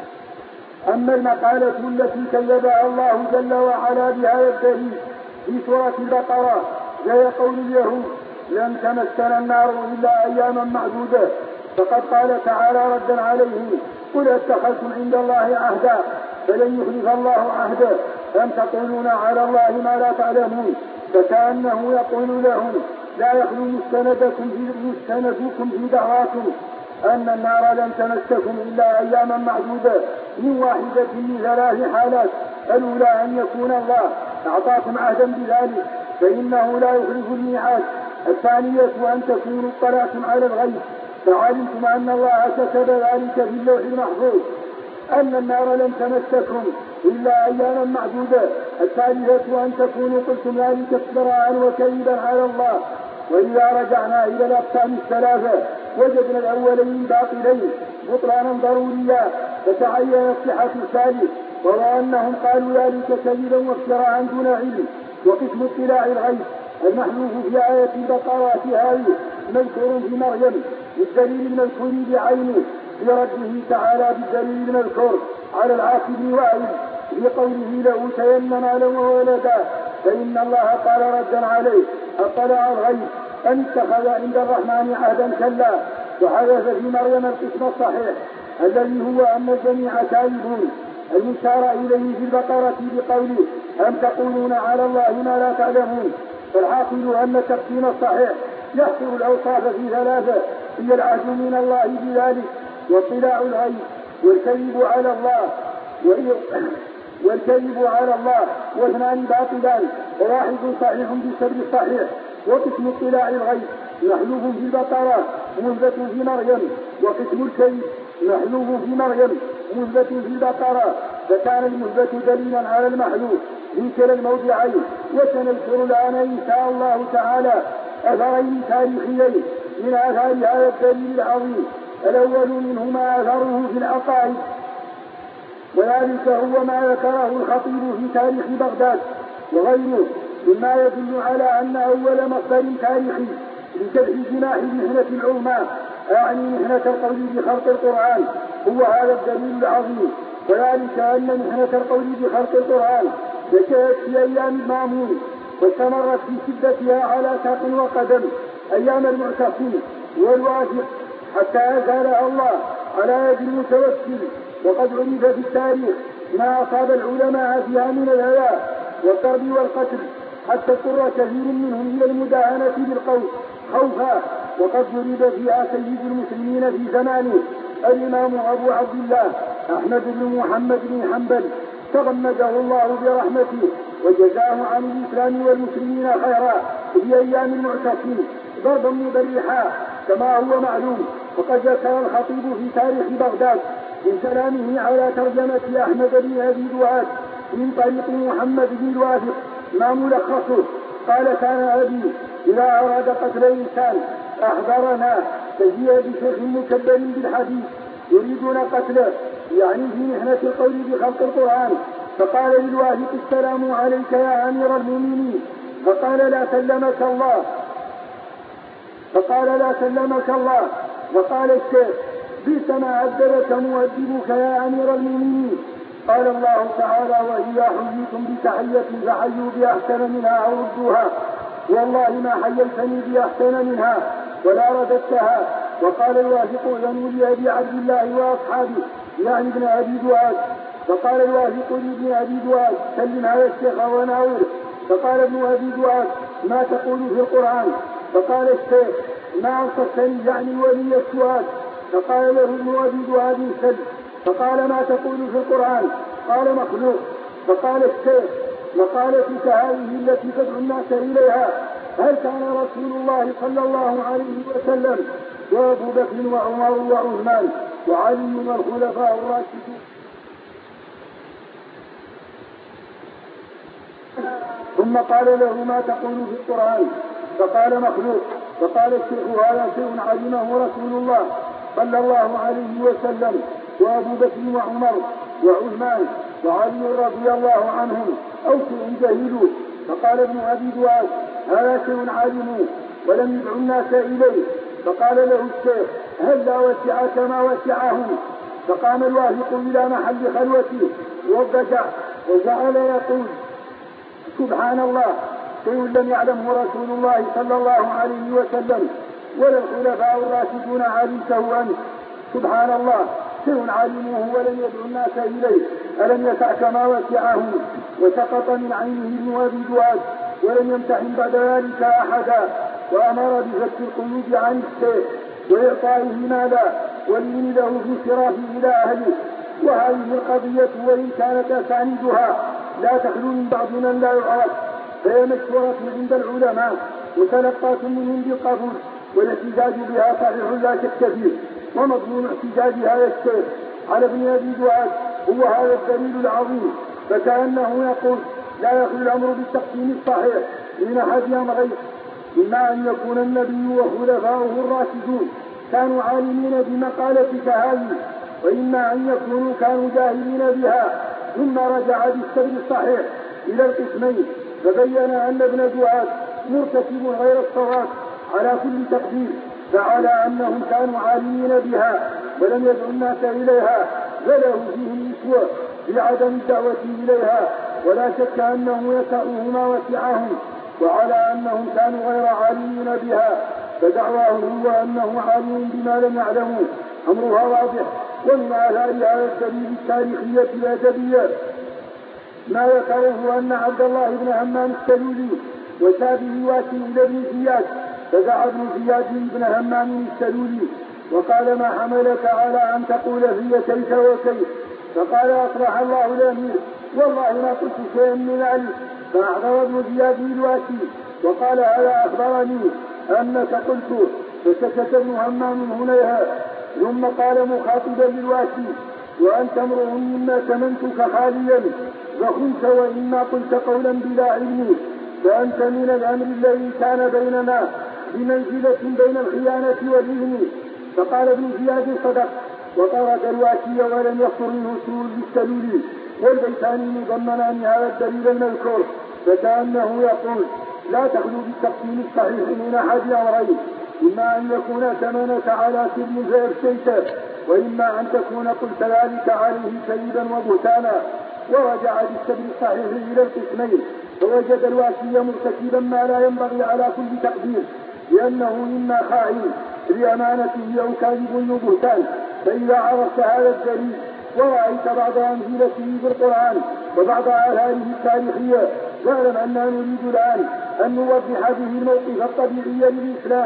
أما المقالة التي كذبها الله جل وعلا بهذا الدليل في سورة البقرة وهي قول اليهود لن تمسنا النار إلا أياما معدودة، فقد قال تعالى ردا عليهم قل اتخذتم عند الله عهدا فلن يخلف الله عهده أم تقولون على الله ما لا تعلمون، فكأنه يقول لهم لا يخلو مستندكم في دعواكم أن النار لن تمسكم إلا أياما معدودة من واحدة من 3 حالات. الأولى أن يكون الله أعطاكم عهدا بذلك فإنه لا يخلف الميعاد، الثانية أن تكونوا اطلعتم على الغيب فعلمتم أن الله كتب ذلك في اللوح المحفوظ أن النار لن تمسكم إلا أياما معدودة، الثالثة أن تكونوا قلتم ذلك افتراء وكذبا على الله. وإذا رجعنا إلى الأقسام الثلاثة وجدنا الأولين باطلين بطلانا ضروريا، فتعين صحة الثالث وهو أنهم قالوا ذلك كذبا وافتراء دون علم. وقسم اطلاع الغيب المحذوف في آية البقرة هذه مذكور في مريم بالدليل المذكور بعينه برده تعالى بالدليل المذكور على العاص بن وائل بقوله لأوتين مالا وولدا، فإن الله قال ردا عليه اطلع الغيب أن اتخذ عند الرحمن عهدا كلا. وحدث في مريم القسم الصحيح الذي هو أن الجميع كاذبون المشار إليه في البقرة بقوله أم تقولون على الله ما لا تعلمون. فالحاصل أن التقسيم الصحيح يحصر الأوصاف في 3 هي العهد من الله بذلك واطلاع الغيب والكذب على الله واثنان باطلان وواحد صحيح بسبب الصحيح. وقسم اطلاع الغيب محلوف في البقرة مثبت في مريم، وقسم الكذب محلوف في مريم مثبت في البقرة، فكان المثبت دليلا على المحلوف في كلا الموضعين. وسنذكر الآن إن شاء الله تعالى أثرين تاريخيين من آثار هذا الدليل العظيم. الأول منهما أثره في العقائد، وذلك هو ما ذكره الخطيب في تاريخ بغداد وغيره مما يدل على أن أول مصدر تاريخي لكبح جناح المحنة العظمى يعني محنة القول بخلق القرآن هو هذا الدليل العظيم. وذلك أن محنة القول بخلق القرآن نشأت في أيام المامون واستمرت في شدتها على ساق وقدم أيام المعتصم والواثق حتى أزالها الله على يد المتوكل. وقد عرف في التاريخ ما أصاب العلماء فيها من الهلاك والضرب والقتل حتى اضطر كثير منهم إلى المداهنة بالقول خوفا. وقد ضرب فيها سيد المسلمين في زمانه الإمام أبو عبد الله أحمد بن محمد بن حنبل تغمده الله برحمته وجزاه عن الإسلام والمسلمين خيرا في أيام المعتصم ضربا مبرحا كما هو معلوم. وقد ذكر الخطيب في تاريخ بغداد من كلامه على ترجمة أحمد بن أبي دواد من طريق محمد بن الوافق ما ملخصه. قال: كان أبي إذا أراد قتل إنسان أحضرنا فجيء بشيخ مكبر بالحديث يريدون قتله، يعني في محنة القول بخلق القرآن، فقال للوافق: السلام عليك يا أمير المؤمنين. فقال: لا سلمك الله. فقال الشيخ: بئس ما عذبك مؤدبك يا أمير المؤمنين. قال الله تعالى: وإذا حييتم بتحية فحيوا بأحسن منها أو ردوها، والله ما حييتني بأحسن منها ولا رددتها. وقال الوافق: ائذنوا لأبي عبد الله وأصحابه، يعني ابن أبي دواد. فقال الوافق لابن أبي دواد: سلم على الشيخ وناوله. فقال ابن أبي دواد: ما تقول في القرآن؟ فقال الشيخ: ما أنصفتني، يعني ولي السؤال. فقال له ابن أبي دواد: سل. فقال: ما تقول في القرآن؟ قال: مخلوق. فقال الشيخ: مقالتك هذه التي تدعو الناس إليها هل كان رسول الله صلى الله عليه وسلم وأبو بكر وعمر وعثمان وعلي والخلفاء الراشدون؟ ثم قال له: ما تقول في القرآن؟ فقال: مخلوق. فقال الشيخ: هذا شيء علمه رسول الله صلى الله عليه وسلم وأبو بكر وعمر وعثمان وعلي رضي الله عنهم، أو شيء جهلوه. فقال ابن أبي دواد: هذا شيء علموه ولم يدعوا الناس إليه. فقال له الشيخ: هل لا وسعك ما وسعهم؟ فقام الوافق إلى محل خلوته وضجع وجعل يقول: سبحان الله، شيء لم يعلمه رسول الله صلى الله عليه وسلم ولا الخلفاء الراشدون علمته أنت. سبحان الله، شيء علموه ولم يدعو الناس إليه، ألم يسعك ما وسعهم؟ وسقط من عينه ابن أبي دواد ولم يمتحن بعد ذلك أحدا، وأمر بفك القيود عن الشيخ وإعطائه مالا واللين له في انصرافه إلى أهله. وهذه القضية وإن كانت أسانيدها لا تخلو من بعض من لا يعرف، فهي مشهورة عند العلماء وتلقات منهم بالقبول، والاحتجاج بها صحيح لا شك فيه. ومضمون احتجاج هذا الشيخ على ابن أبي دواد هو هذا الدليل العظيم، فكأنه يقول: لا يخلو الأمر بالتقسيم الصحيح من أحد أمرين: إما أن يكون النبي وخلفاؤه الراشدون كانوا عالمين بمقالتك هذه، وإما أن يكونوا كانوا جاهلين بها ثم رجع بالسبب الصحيح إلى القسمين. فبين أن ابن دواد مرتكب غير الصواب على كل تقدير، فعلى أنهم كانوا عالمين بها ولم يدعوا الناس إليها فله فيه الإسوة بعدم الدعوة إليها، ولا شك أنه يسعه ما وسعهم، وعلى أنهم كانوا غير عالمين بها فدعواه هو أنه عالم بما لم يعلموا أمرها واضح. ومن آثار هذا الدليل التاريخية الأدبية ما ذكره أن عبد الله بن همام السلولي وشابه واسم بن زياد فدعا ابن زياد بن همام السلولي وقال: ما حملك على أن تقول في كيف وكيف؟ فقال: أصلح الله الأمير، والله ما قلت شيئا من ذلك. فأحضر ابن زياد الواسي وقال: هذا أخبرني أنك قلت. فسكت ابن همام هنيها، ثم قال مخاطبا للواسي: وأنت امرؤ مما تمنتك خاليا فخنت، وإما قلت قولا بلا علم فأنت من الأمر الذي كان بيننا بمنزلة بين الخيانة والإذن. فقال ابن زياد: صدق. وطرد الواسي ولم يخطر منه سرور بالسبيل، والبيتان مضمنان هذا الدليل المذكور، فكأنه يقول: لا تخلو بالتقسيم الصحيح من أحد أمرين: إما أن يكون ثمنك على سر فأفشيته، وإما أن تكون قلت ذلك عليه كذبا وبهتانا. ورجع بالسبب الصحيح إلى القسمين، فوجد الواسي مرتكبا ما لا ينبغي على كل تقدير، لأنه إما خائن لأمانته أو كاذب وبهتان. فإذا عرفت هذا الدليل ورأيت بعض أمثلته في القرآن وبعض آثاره التاريخية، فاعلم أننا نريد الآن أن نوضح به الموقف الطبيعي للإسلام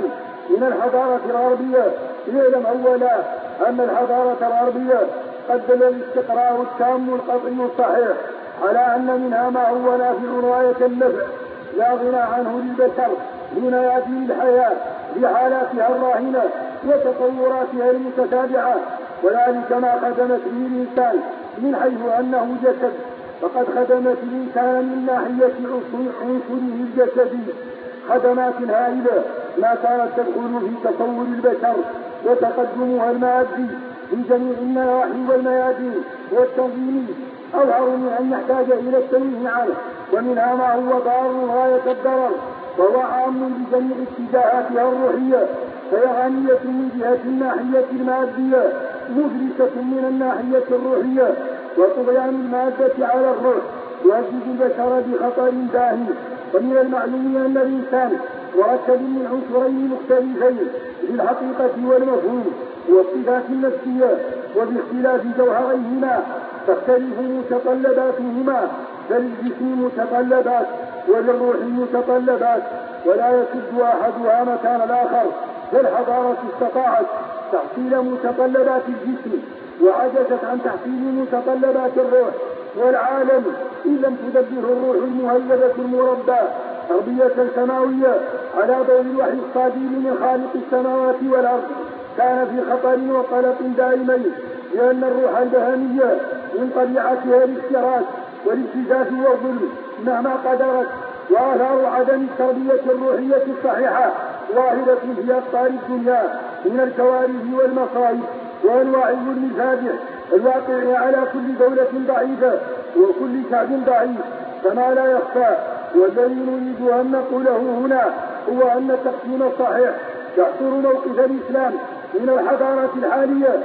من الحضارة الغربية. اعلم أولا أن الحضارة الغربية قد دل الاستقراء التام القطعي الصحيح على أن منها ما هو نافع غاية النفع لا غنى عنه للبشر في ميادين الحياة بحالاتها الراهنة وتطوراتها المتتابعة، وذلك ما خدمت به الإنسان من حيث أنه جسد، فقد خدمت الإنسان من ناحية عنصره الجسدي خدمات هائلة ما كانت تدخل في تصور البشر وتقدمها المادي في جميع النواحي والميادين والتنظيم أظهر من أن يحتاج إلى التنويه عنه، ومنها ما هو ضار غاية الضرر وهو عام بجميع اتجاهاتها الروحية، فهي غنية من جهة الناحية المادية مدركة من الناحية الروحية، وطغيان المادة على الروح يهدد البشر بخطر داهي. ومن المعلوم أن الإنسان مركب من عنصرين مختلفين بالحقيقة والمفهوم والصفات النفسية، وباختلاف جوهريهما تختلف متطلباتهما، فللجسم متطلبات وللروح متطلبات ولا يسد أحدها مكان الآخر. فالحضارة استطاعت تحصيل متطلبات الجسم وعجزت عن تحصيل متطلبات الروح، والعالم إن لم تدبره الروح المهذبة المربى تربية سماوية على ضوء الوحي الصادق من خالق السماوات والأرض كان في خطر وقلق دائمين، لأن الروح البهمية من طبيعتها الافتراس والابتزاز والظلم مهما قدرت، وآثار عدم التربية الروحية الصحيحة ظاهرة في أقطار الدنيا من الكوارث والمصائب وأنواع الظلم الفادح الواقع على كل دولة ضعيفة وكل شعب ضعيف كما لا يخفى. والذي نريد أن نقوله هنا هو أن التقسيم الصحيح يحصر موقف الإسلام من الحضارة الحالية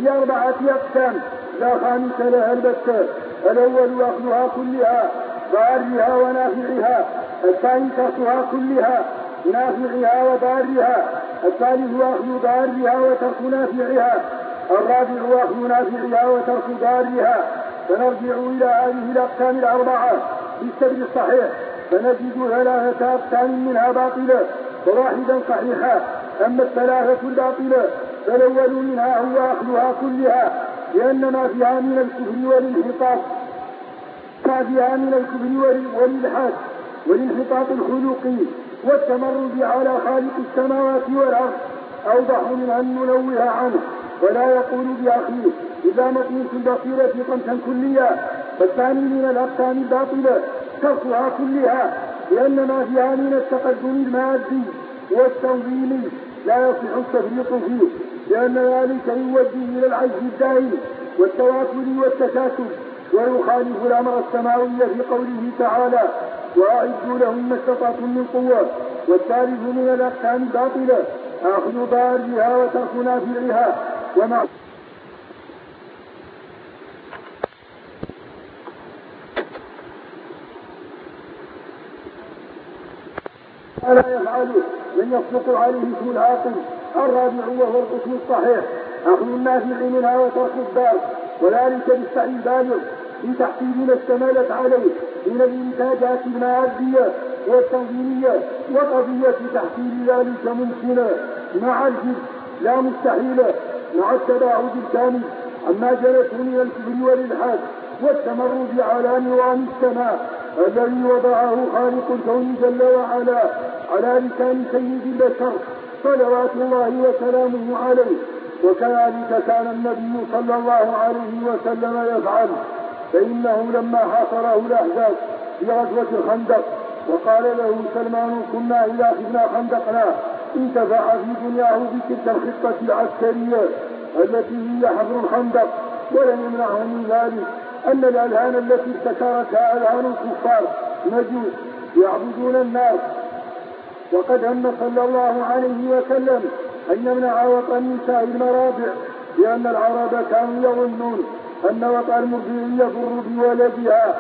ب4 أقسام لا خامس لها البتة. الأول أخذها كلها ضارها ونافعها، الثاني تركها كلها نافعها وضارها، الثالث أخذ ضارها وترك نافعها، الرابع أخذ نافعها وترك ضارها. فنرجع إلى هذه الأقسام 4 بالسبب الصحيح فنجد 3 أقسام منها باطلة وواحدا صحيحا. أما 3 الباطلة فالأول منها هو أخذها كلها، لأن ما فيها من الكفر والانحطاط والانحطاط الخلقي والتمرد على خالق السماوات والأرض أوضح من أن ننوه عنه، ولا يقول بأخيه إذا مطمئن البصيرة قمتا كليا. فالثاني من الأقسام الباطلة تركها كلها، لأن ما فيها من التقدم المادي والتنظيم لا يصح التفريط فيه، لأن ذلك يؤدي إلى العجز الدائم والتواتر والتكاسل، ويخالف الأمر السماوي في قوله تعالى وأعدوا لهم ما استطعتم من قوة. والثالث من الأقسام الباطلة أخذ ضارها وترك نافعها ومع لا يفعله من يصدق عليه اسم العاقل. الرابع وهو القسم الصحيح أخذ النافع منها وترك الضار، وذلك بالسعي البالغ في تحصيل ما اشتملت عليه من الإنتاجات المادية والتنظيمية، وقضية تحصيل ذلك ممكنة مع الجد لا مستحيلة، مع التباعد الكامل عما جلته من الكفر والإلحاد والتمرد على نظام السماء الذي وضعه خالق الكون جل وعلا على لسان سيد البشر صلوات الله وسلامه عليه. وكذلك كان النبي صلى الله عليه وسلم يفعل، فإنه لما حاصره الأحزاب في غزوة الخندق وقال له سلمان كنا إذا أخذنا خندقنا انتفع في دنياه بتلك الخطة العسكرية التي هي حفر الخندق، ولم يمنعه من ذلك أن الأذهان التي ابتكرتها أذهان الكفار مجوس يعبدون النار. وقد هم صلى الله عليه وسلم أن يمنع وطن نساء المرابع، لأن العرب كانوا يظنون أن وطن المرضع يضر بولدها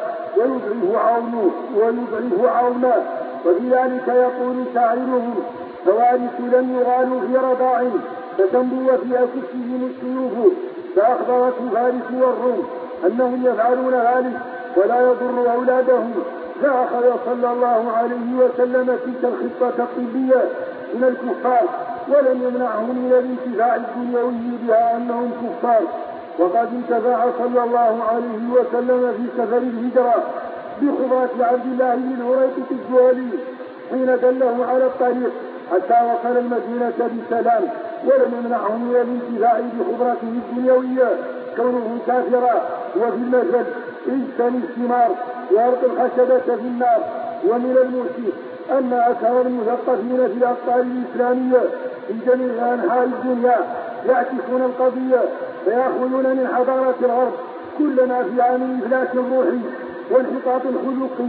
ويضعف عونه، وبذلك يقول شاعرهم فوارث لم يغالوا في رضاع فتنبو في أكفهم السيوف، فأخبرت فارس والروم أنهم يفعلون ذلك ولا يضر أولادهم، فأخذ صلى الله عليه وسلم تلك الخطة الطبية من الكفار ولم يمنعهم من الانتفاع الدنيوي بها أنهم كفار. وقد انتفع صلى الله عليه وسلم في سفر الهجرة بخبرة عبد الله بن الهريقة الجهلي حين دله على الطريق حتى وصل المدينة بسلام، ولم يمنعه من الانتفاع بخبرته الدنيوية كونه كافرا. وفي المثل اجتني الثمار وارق الخشبة في النار. ومن المؤسف أن أكثر المثقفين في الأقطار الإسلامية في جميع أنحاء الدنيا يعكسون القضية فيأخذون من حضارة الغرب كل ما في عن إفلاس الروحي وانحطاط الخلقي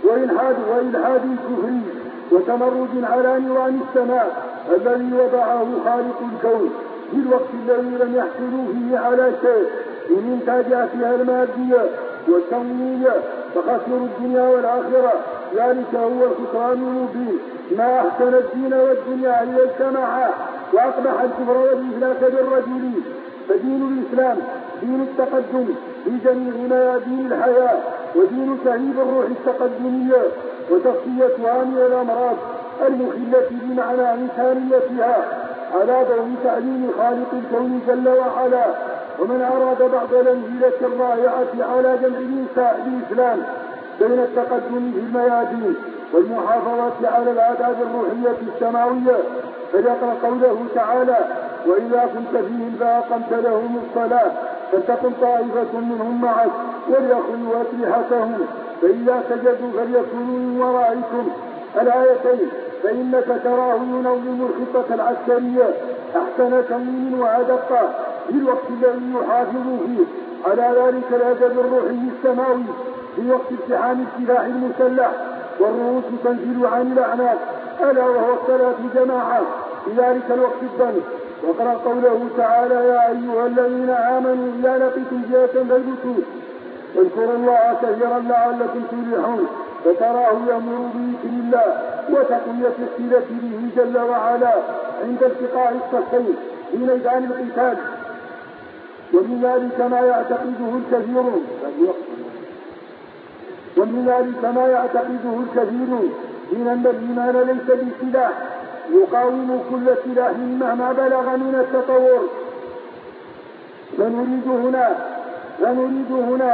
وإلحاد الكفري وتمرد على نظام السماء الذي وضعه خالق الكون في الوقت الذي لم يحصلوا فيه على شيء من إنتاجاتها المادية والتمويلية، فخسروا الدنيا والآخرة. ذلك هو الخسران المبين. ما أحسن الدين والدنيا إذا اجتمعا وأقبح الكفر والإفلاس بالرجل. فدين الإسلام دين التقدم في جميع ميادين الحياة، ودين تهيب الروح التقدمية وتصفيتها من الأمراض المخلة بمعنى إنسانيتها على ضوء تعليم خالق الكون جل وعلا. ومن أراد بعض الأمثلة الرائعة على جمع الإسلام بين التقدم في الميادين والمحافظة على الآداب الروحية السماوية فليقرأ قوله تعالى: وإذا كنت فيهم فأقمت لهم الصلاة فلتكن طائفة منهم معك وليأخذوا أسلحتهم فإذا سجدوا فليكونوا من ورائكم. الآيتين فإنك تراه ينظم الخطة العسكرية أحسن تنظيم وأدق في الوقت الذي يحافظ فيه على ذلك الأدب الروحي السماوي في وقت التحام السلاح المسلح والرؤوس تنزل عن الأعناق، ألا وهو الصلاة جماعة في ذلك الوقت الضنك. وقرأ قوله تعالى: يا أيها الذين آمنوا إذا لقيتم فئة فاثبتوا واذكروا الله كثيرا لعلكم تفلحون. فتراه يأمر بذكر الله وتقوية الصلة به جل وعلا عند التقاء الصفين في ميدان القتال. ومن ذلك ما يعتقده الكثير من أن الإيمان ليس بالسلاح يقاوم كل سلاح مهما بلغ من التطور. فنريد هنا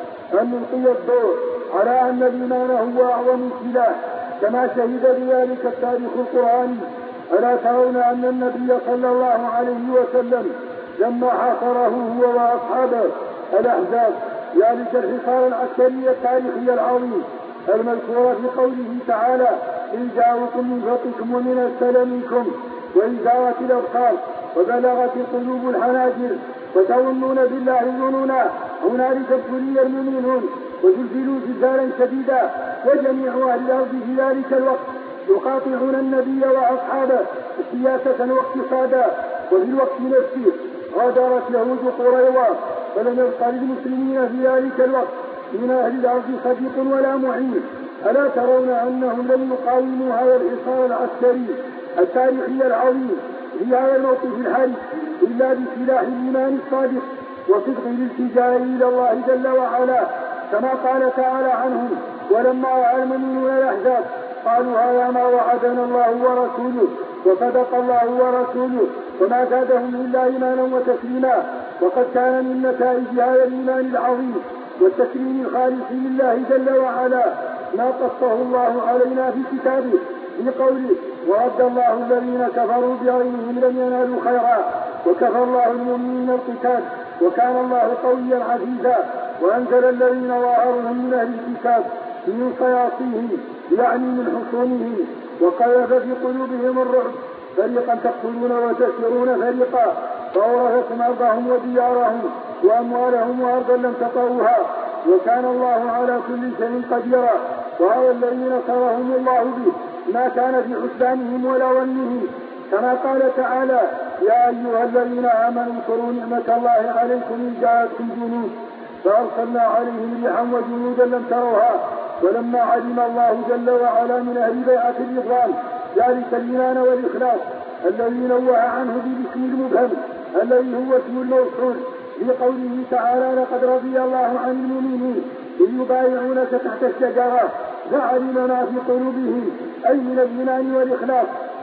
أن نلقي الضوء على أن الإيمان هو أعظم سلاح كما شهد بذلك التاريخ القرآني. ألا ترون أن النبي صلى الله عليه وسلم لما حاصره هو وأصحابه الأحزاب ذلك الحصار العسكري التاريخي العظيم المذكور في قوله تعالى: إن جاءوكم من فوقكم ومن أسفل منكم وإن زاغت الأبصار وبلغت القلوب الحناجر وتظنون بالله الظنونا هنالك ابتلي المؤمنون وزلزلوا زلزالا شديدا. وجميع أهل الأرض في ذلك الوقت يقاطعون النبي وأصحابه سياسة واقتصادا. وفي الوقت نفسه غادرت يهود قريظة فلم يبق للمسلمين في ذلك الوقت من أهل الأرض صديق ولا معين. ألا ترون أنهم لم يقاوموا هذا الحصار العسكري التاريخي العظيم في هذا الموقف الحرج إلا بسلاح الإيمان الصادق وصدق الالتجاء إلى الله جل وعلا، كما قال تعالى عنهم: ولما رأى المؤمنون الأحزاب قالوا هذا ما وعدنا الله ورسوله وصدق الله ورسوله وما زادهم إلا إيمانا وتسليما. وقد كان من نتائج هذا الإيمان العظيم والتسليم الخالص لله جل وعلا ما قصه الله علينا في كتابه في قوله: ورد الله الذين كفروا بغيظهم لم ينالوا خيرا وكفى الله المؤمنين القتال وكان الله قويا عزيزا. وأنزل الذين ظاهرهم من أهل الكتاب من صياصيهم يعني من حصونهم وقذف في قلوبهم الرعب فريقا تقتلون وتسرون فريقا فأورثكم أرضهم وديارهم وأموالهم وأرضا لم تطئوها وكان الله على كل شيء قديرا. وهذا الذي نصرهم الله به ما كان في حسبانهم ولا ظنهم، كما قال تعالى: يا أيها الذين آمنوا اذكروا نعمة الله عليكم إن جاءتكم جنود فأرسلنا عليهم ريحا وجنودا لم تروها. ولما علم الله جل وعلا من أهل بيعة الرضوان ذلك الإيمان والإخلاص الذي نوه عنه بالاسم المبهم الذي هو اسم الموصول في قوله تعالى: لقد رضي الله عن المؤمنين إذ يبايعونك تحت الشجرة فعلم ما في قلوبهم أي من الإيمان والإخلاص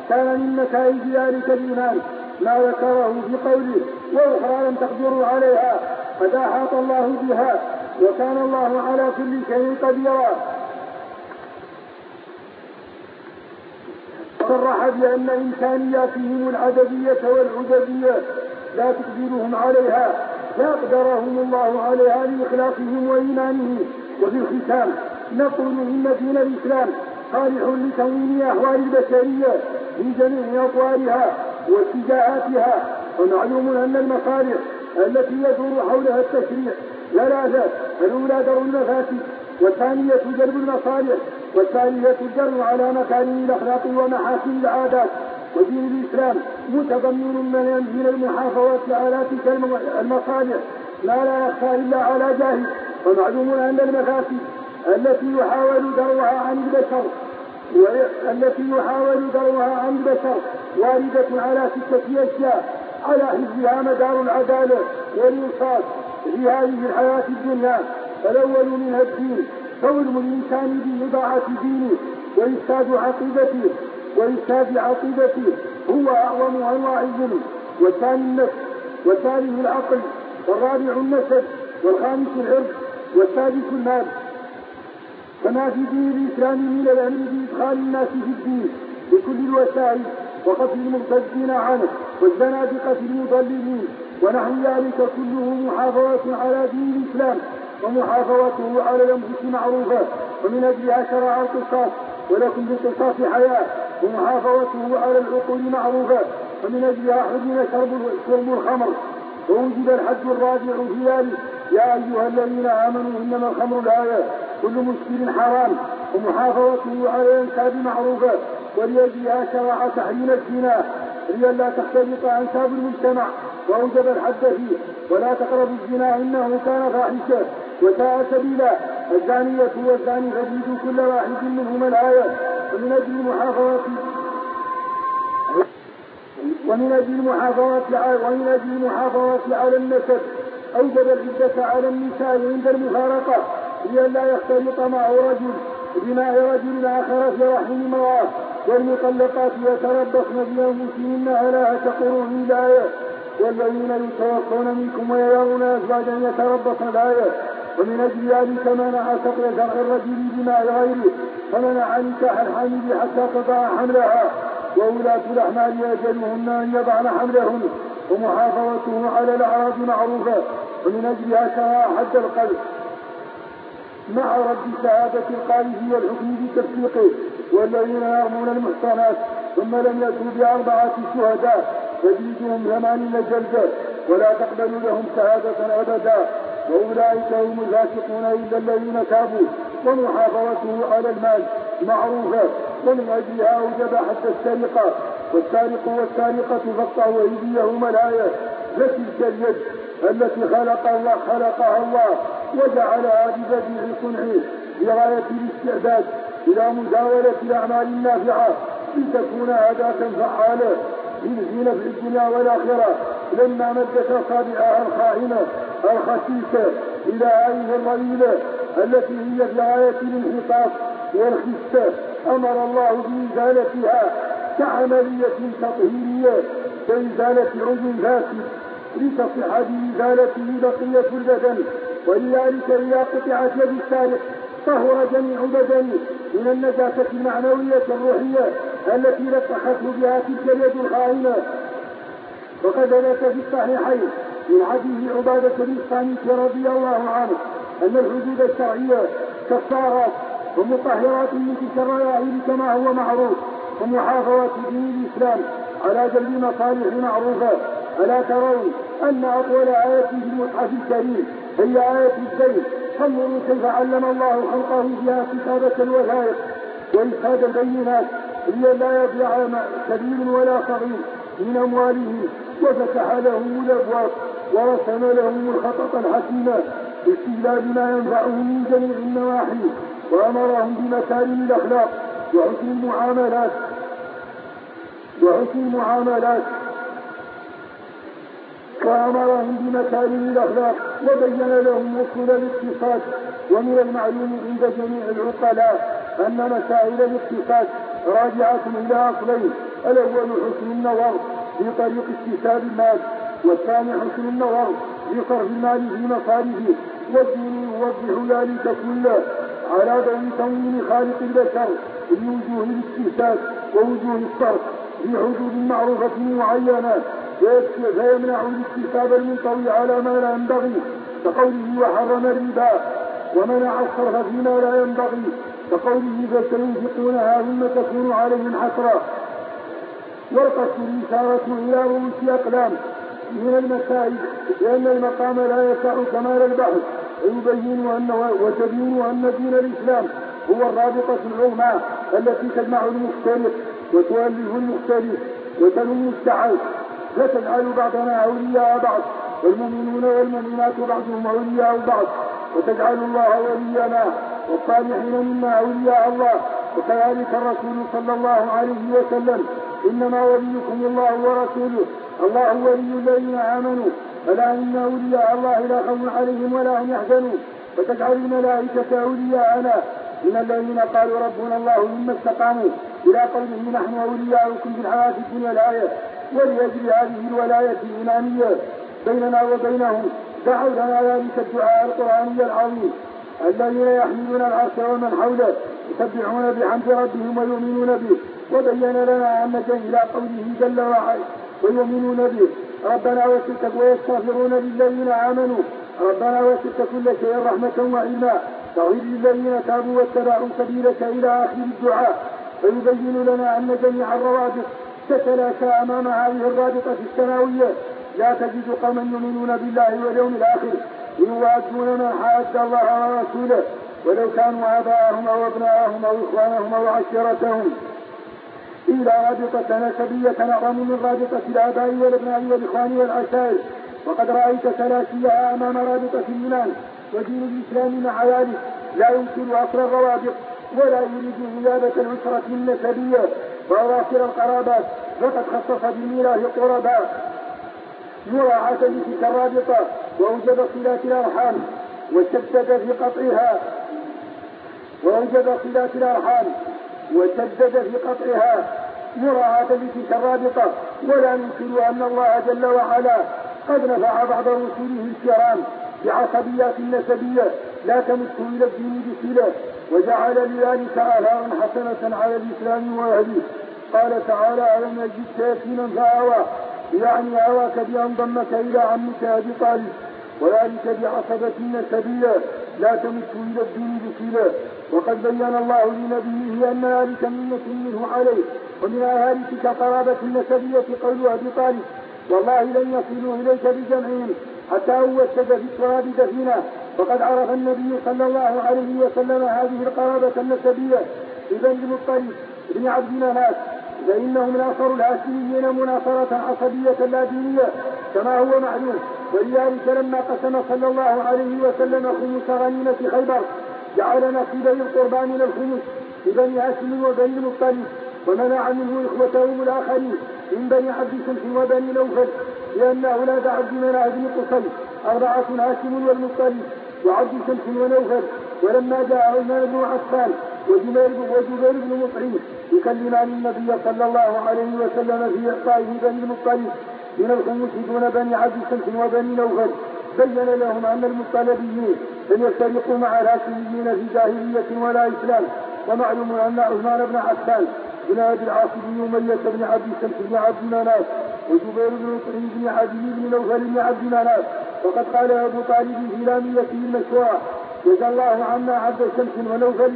كان من نتائج ذلك الإيمان ما ذكره في قوله وأخرى لم تقدروا عليها قد أحاط الله بها وكان الله على كل شيء قديرا. صرح بأن إمكانياتهم العددية والعددية لا تقدرهم عليها فأقدرهم الله عليها لإخلاصهم وإيمانهم. وفي الختام نقول إن دين الإسلام صالح لتموين أحوال البشرية في جميع أطوارها واتجاهاتها. ومعلوم أن المصالح التي يدور حولها التشريع ثلاثة: الأولى درء المفاسد، والثانية جلب المصالح، والثالثة الجر على مكارم الأخلاق ومحاسن العادات. ودين الإسلام متضمن من المحافظة على تلك المصالح ما لا يخفى إلا على جاهل. ومعلوم أن المفاسد التي يحاول درءها عن البشر واردة على 6 أشياء على حفظها مدار العدالة والإنصاف في هذه الحياة الدنيا. فالأول منها الدين، فظلم الإنسان بإضاعة دينه وإفساد عقيدته هو أعظم أنواع الظلم. والثاني النفس، والثالث العقل، والرابع النسب، والخامس العرض، والسادس المال. كما في دين الإسلام من الأمر بإدخال الناس في الدين بكل الوسائل وقتل المرتدين عنه والزنادقة المضللين ونحو ذلك كله محافظة على دين الإسلام ومحافظته على الأنفس معروفة ومن أجلها شرع القصاص ولكم بالقصاص حياة ومحافظته على العقول معروفة ومن أجلها حرم شرب الخمر ووجد الحد الرابع في ذلك يا أيها الذين آمنوا إنما الخمر الآية كل مسكر حرام ومحافظته على الأنساب معروفة ولأجلها شرع تحريم الزنا لئلا تختلط أنساب المجتمع وأوجب الحد فيه ولا تقربوا الزنا إنه كان فاحشة وساء سبيلا الزانية والزاني فاجلدوا كل واحد منهما الآية ومن أجل المحافظة على النسب أوجب العدة على النساء عند المفارقة لئلا يختلط معه رجل بماء رجل آخر في رحم امرأة والمطلقات يتربصن بأنفسهن ثلاثة قروء الآية والذين يتوفون منكم ويذرون أزواجا يتربصن الآية ومن أجل ذلك منع سقي زرع الرجل بماء غيره فمنع نكاح الحامل حتى تضع حملها وولاة الأحمال يجلهن أن يضعن حملهن ومحافظته على الأعراض معروفة ومن أجلها شرع حد القذف مع رد شهادة القاذف والحكم بتفسيقه والذين يرمون المحصنات ثم لم يأتوا ب4 شهداء فجلدوهم 80 جلدة ولا تقبلوا لهم شهادة أبدا وأولئك هم الفاسقون إلا الذين تابوا ومحافظته على المال معروفة ومن أجلها أوجب حتى السرقة والسارق والسارقة فاقطعوا أيديهما الآية فتلك اليد التي خلقها الله وجعلها ببديع صنعه بغاية الاستعداد إلى مزاولة الأعمال النافعة لتكون أداة فعالة في نفع الدنيا والآخرة لما مدت أصابعها الخائنة الخسيسة إلى هذه الرذيلة التي هي في غاية الانحطاط والخسة أمر الله بإزالتها كعملية تطهيرية كإزالة عضو فاسد لتصح بإزالته بقية البدن ولذلك إذا قطعت يد السارق طهر جميع بدنه من النجاسة المعنوية الروحية التي لطخته بها تلك اليد الخائنة. وقد ثبت في الصحيحين من حديث عبادة بن الصامت رضي الله عنه أن الحدود الشرعية كفارات ومطهرات من تلك الرذائل كما هو معروف ومحافظة دين الإسلام على جلب مصالح معروفة. ألا ترون أن أطول آية في المصحف الكريم هي آية الدين فانظروا كيف علم الله خلقه فيها كتابة الوثائق وإشهاد البينات لئلا يضيع كبير ولا صغير من أموالهم وفتح لهم الأبواب ورسم لهم الخطط الحكيمة باستجلاب ما ينفعهم من جميع النواحي وأمرهم بمكارم الأخلاق وحسن المعاملات وبين لهم أصول الاقتصاد. ومن المعلوم عند جميع العقلاء أن مسائل الاقتصاد راجعة إلى أصلين الأول حسن النظر في طريق اكتساب المال، والثاني حسن النظر في صرف المال في مصارفه، والدين يوضح ذلك كله على ضوء تنوين خالق البشر بوجوه الاكتساب ووجوه الصرف في حدود معروفة معينة، فيمنع الاكتساب المنطوي على ما لا ينبغي كقوله وحرم الربا، ومنع الصرف فيما لا ينبغي كقوله فسينفقونها ثم تكون عليهم حسرة. والقصد الإشارة إلى رؤوس أقلام من المسائل، لأن المقام لا يسع كمال البحث، وتبين أن دين الإسلام هو الرابطة العظمى التي تجمع المختلف وتؤلف المختلف وتلم السعي، فتجعل بعضنا أولياء بعض، والمؤمنون والمؤمنات بعضهم أولياء بعض، وتجعل الله ولينا والصالحين منا أولياء الله. وكذلك الرسول صلى الله عليه وسلم إنما وليكم الله ورسوله، الله ولي الذين آمنوا، ألا إن أولياء الله لا خوف عليهم ولا هم يحزنون. فتجعل الملائكة أولياءنا من الذين قالوا ربنا الله ثم استقاموا إلى قوله نحن أولياؤكم في الحياة الدنيا الآية. ولأجل هذه الولاية الإيمانية بيننا وبينهم دعوا لنا ذلك الدعاء القرآني العظيم: الذين يحملون العرش ومن حوله يسبحون بحمد ربهم ويؤمنون به. وبين لنا أن إلى قوله جل وعلا ويؤمنون به ربنا ويستغفرون للذين آمنوا ربنا وسعت كل شيء رحمة وعلما فاغفر للذين تابوا واتبعوا سبيلك إلى آخر الدعاء. فيبين لنا أن جميع الروابط تتلاشى أمام هذه الرابطة السماوية. لا تجد قوما يؤمنون بالله واليوم الآخر يوادون من حاد الله ورسوله ولو كانوا آباءهم أو أبناءهم أو إخوانهم أو عشيرتهم إلى رابطة نسبية أعظم من رابطة الآباء والأبناء والإخوان والعشائر. وقد رأيت تلاشيها أمام رابطة الإيمان ودين الإسلام. مع ذلك لا يمكن أصل الروابط ولا يريد غيابة العشرة النسبية وأواخر القرابات، فقد خصص بالميراث القرباء مراعاة لتلك الرابطة وأوجب صلات الأرحام وشدد في قطعها مراعاة لتلك الرابطة. ولا ننكر أن الله جل وعلا قد نفع بعض رسوله الكرام بعصبيات نسبية لا تمت إلى الدين بصلة، وجعل لذلك آثارا حسنة على الإسلام وأهله. قال تعالى: ألم يجدك يتيما فآوى، يعني آواك بأن ضمك إلى عمك أبي طالب، وذلك بعصبة نسبية لا تمت إلى الدين بصلة. وقد بين الله لنبيه أن ذلك منة منه عليه. ومن آيات تلك قرابة النسبية قول أبي طالب: والله لن يصلوا إليك بجمعهم حتى وسد في التراب دفينا. وقد عرف النبي صلى الله عليه وسلم هذه القرابة النسبية ببني المطلب بن عبد مناف، فإنهم ناصروا الهاشميين مناصرة عصبية لا دينية كما هو معلوم. ولذلك لما قسم صلى الله عليه وسلم خمس غنيمة خيبر جعل نصيبي القربان من الخمس لبني هاشم وبني المطلب، ومنع منه إخوتهم الآخرين من بني عبد شمس وبني نوفل، لأن أولاد عبد مناف بن قصي 4 هاشم والمطلب وعبد شمس ونوفل. ولما جاء عثمان بن عفان وجبير بن مطعم يكلمان النبي صلى الله عليه وسلم في إعطائه بني المطلب من الخمس دون بني عبد شمس وبني نوفل، بين لهم أن المطلبيين لم يفترقوا مع الهاشميين في جاهلية ولا إسلام. ومعلوم أن عثمان بن عفان بن أبي العاص بن أمية بن عبد شمس بن عبد مناف وجبير بن مطعم بن عدي بن نوفل بن عبد مناف. وقد قال أبو طالب في لاميته المشروعة: جزى الله عنا عبد شمس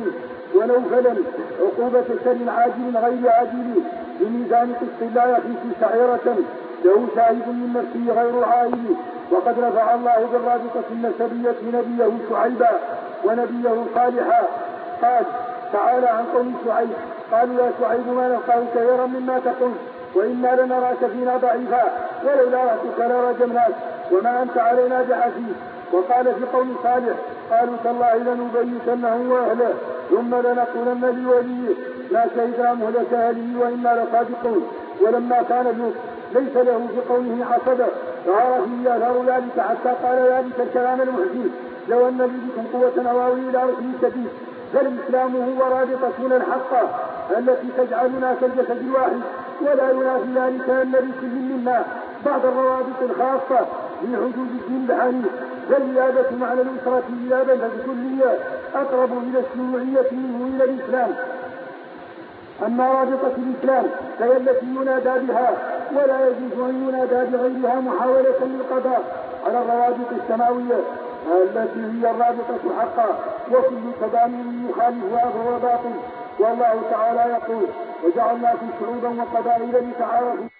ونوفلا عقوبة شر عاجل غير عاجل بميزان قسط لا يخيف شعيرة له شاهد من نفسه غير عائل. وقد رفع الله بالرابطة النسبية نبيه شعيبا ونبيه صالحا. قال تعالى عن قوم شعيب: قالوا يا شعيب ما نفقه كثيرا مما تقول وإنا لنراك فينا ضعيفا ولولا رهتك لرجمناك وما أنت علينا بعزيز. وقال في قوم صالح: قالوا تالله لنبيتنه وأهله ثم لنقولن لوليه ما شهدنا مهلك أهله وإنا لصادقون. ولما كان لوط ليس له في قومه عصبة ظهر فيه آثار ذلك حتى قال ذلك الكلام المحزن: لو أن لي بكم قوة أو آوي إلى ركن شديد. فالإسلام هو رابطتنا الحقة التي تجعلنا كالجسد الواحد ولا ينافي ذلك أن لكل منا بعض الروابط الخاصة في حدود الدين الحنيف، والإجابة معنى الأسرة إجابة كلية أقرب إلى الشيوعية منه إلى الإسلام. أما رابطة الإسلام فهي التي ينادى بها، ولا يجوز أن ينادى بغيرها محاولة للقضاء على الروابط السماوية التي هي الرابطة حقا، وكل تضامن يخالفها فهو باطل. والله تعالى يقول: وجعلناكم شعوبا وقبائل لتعارفوا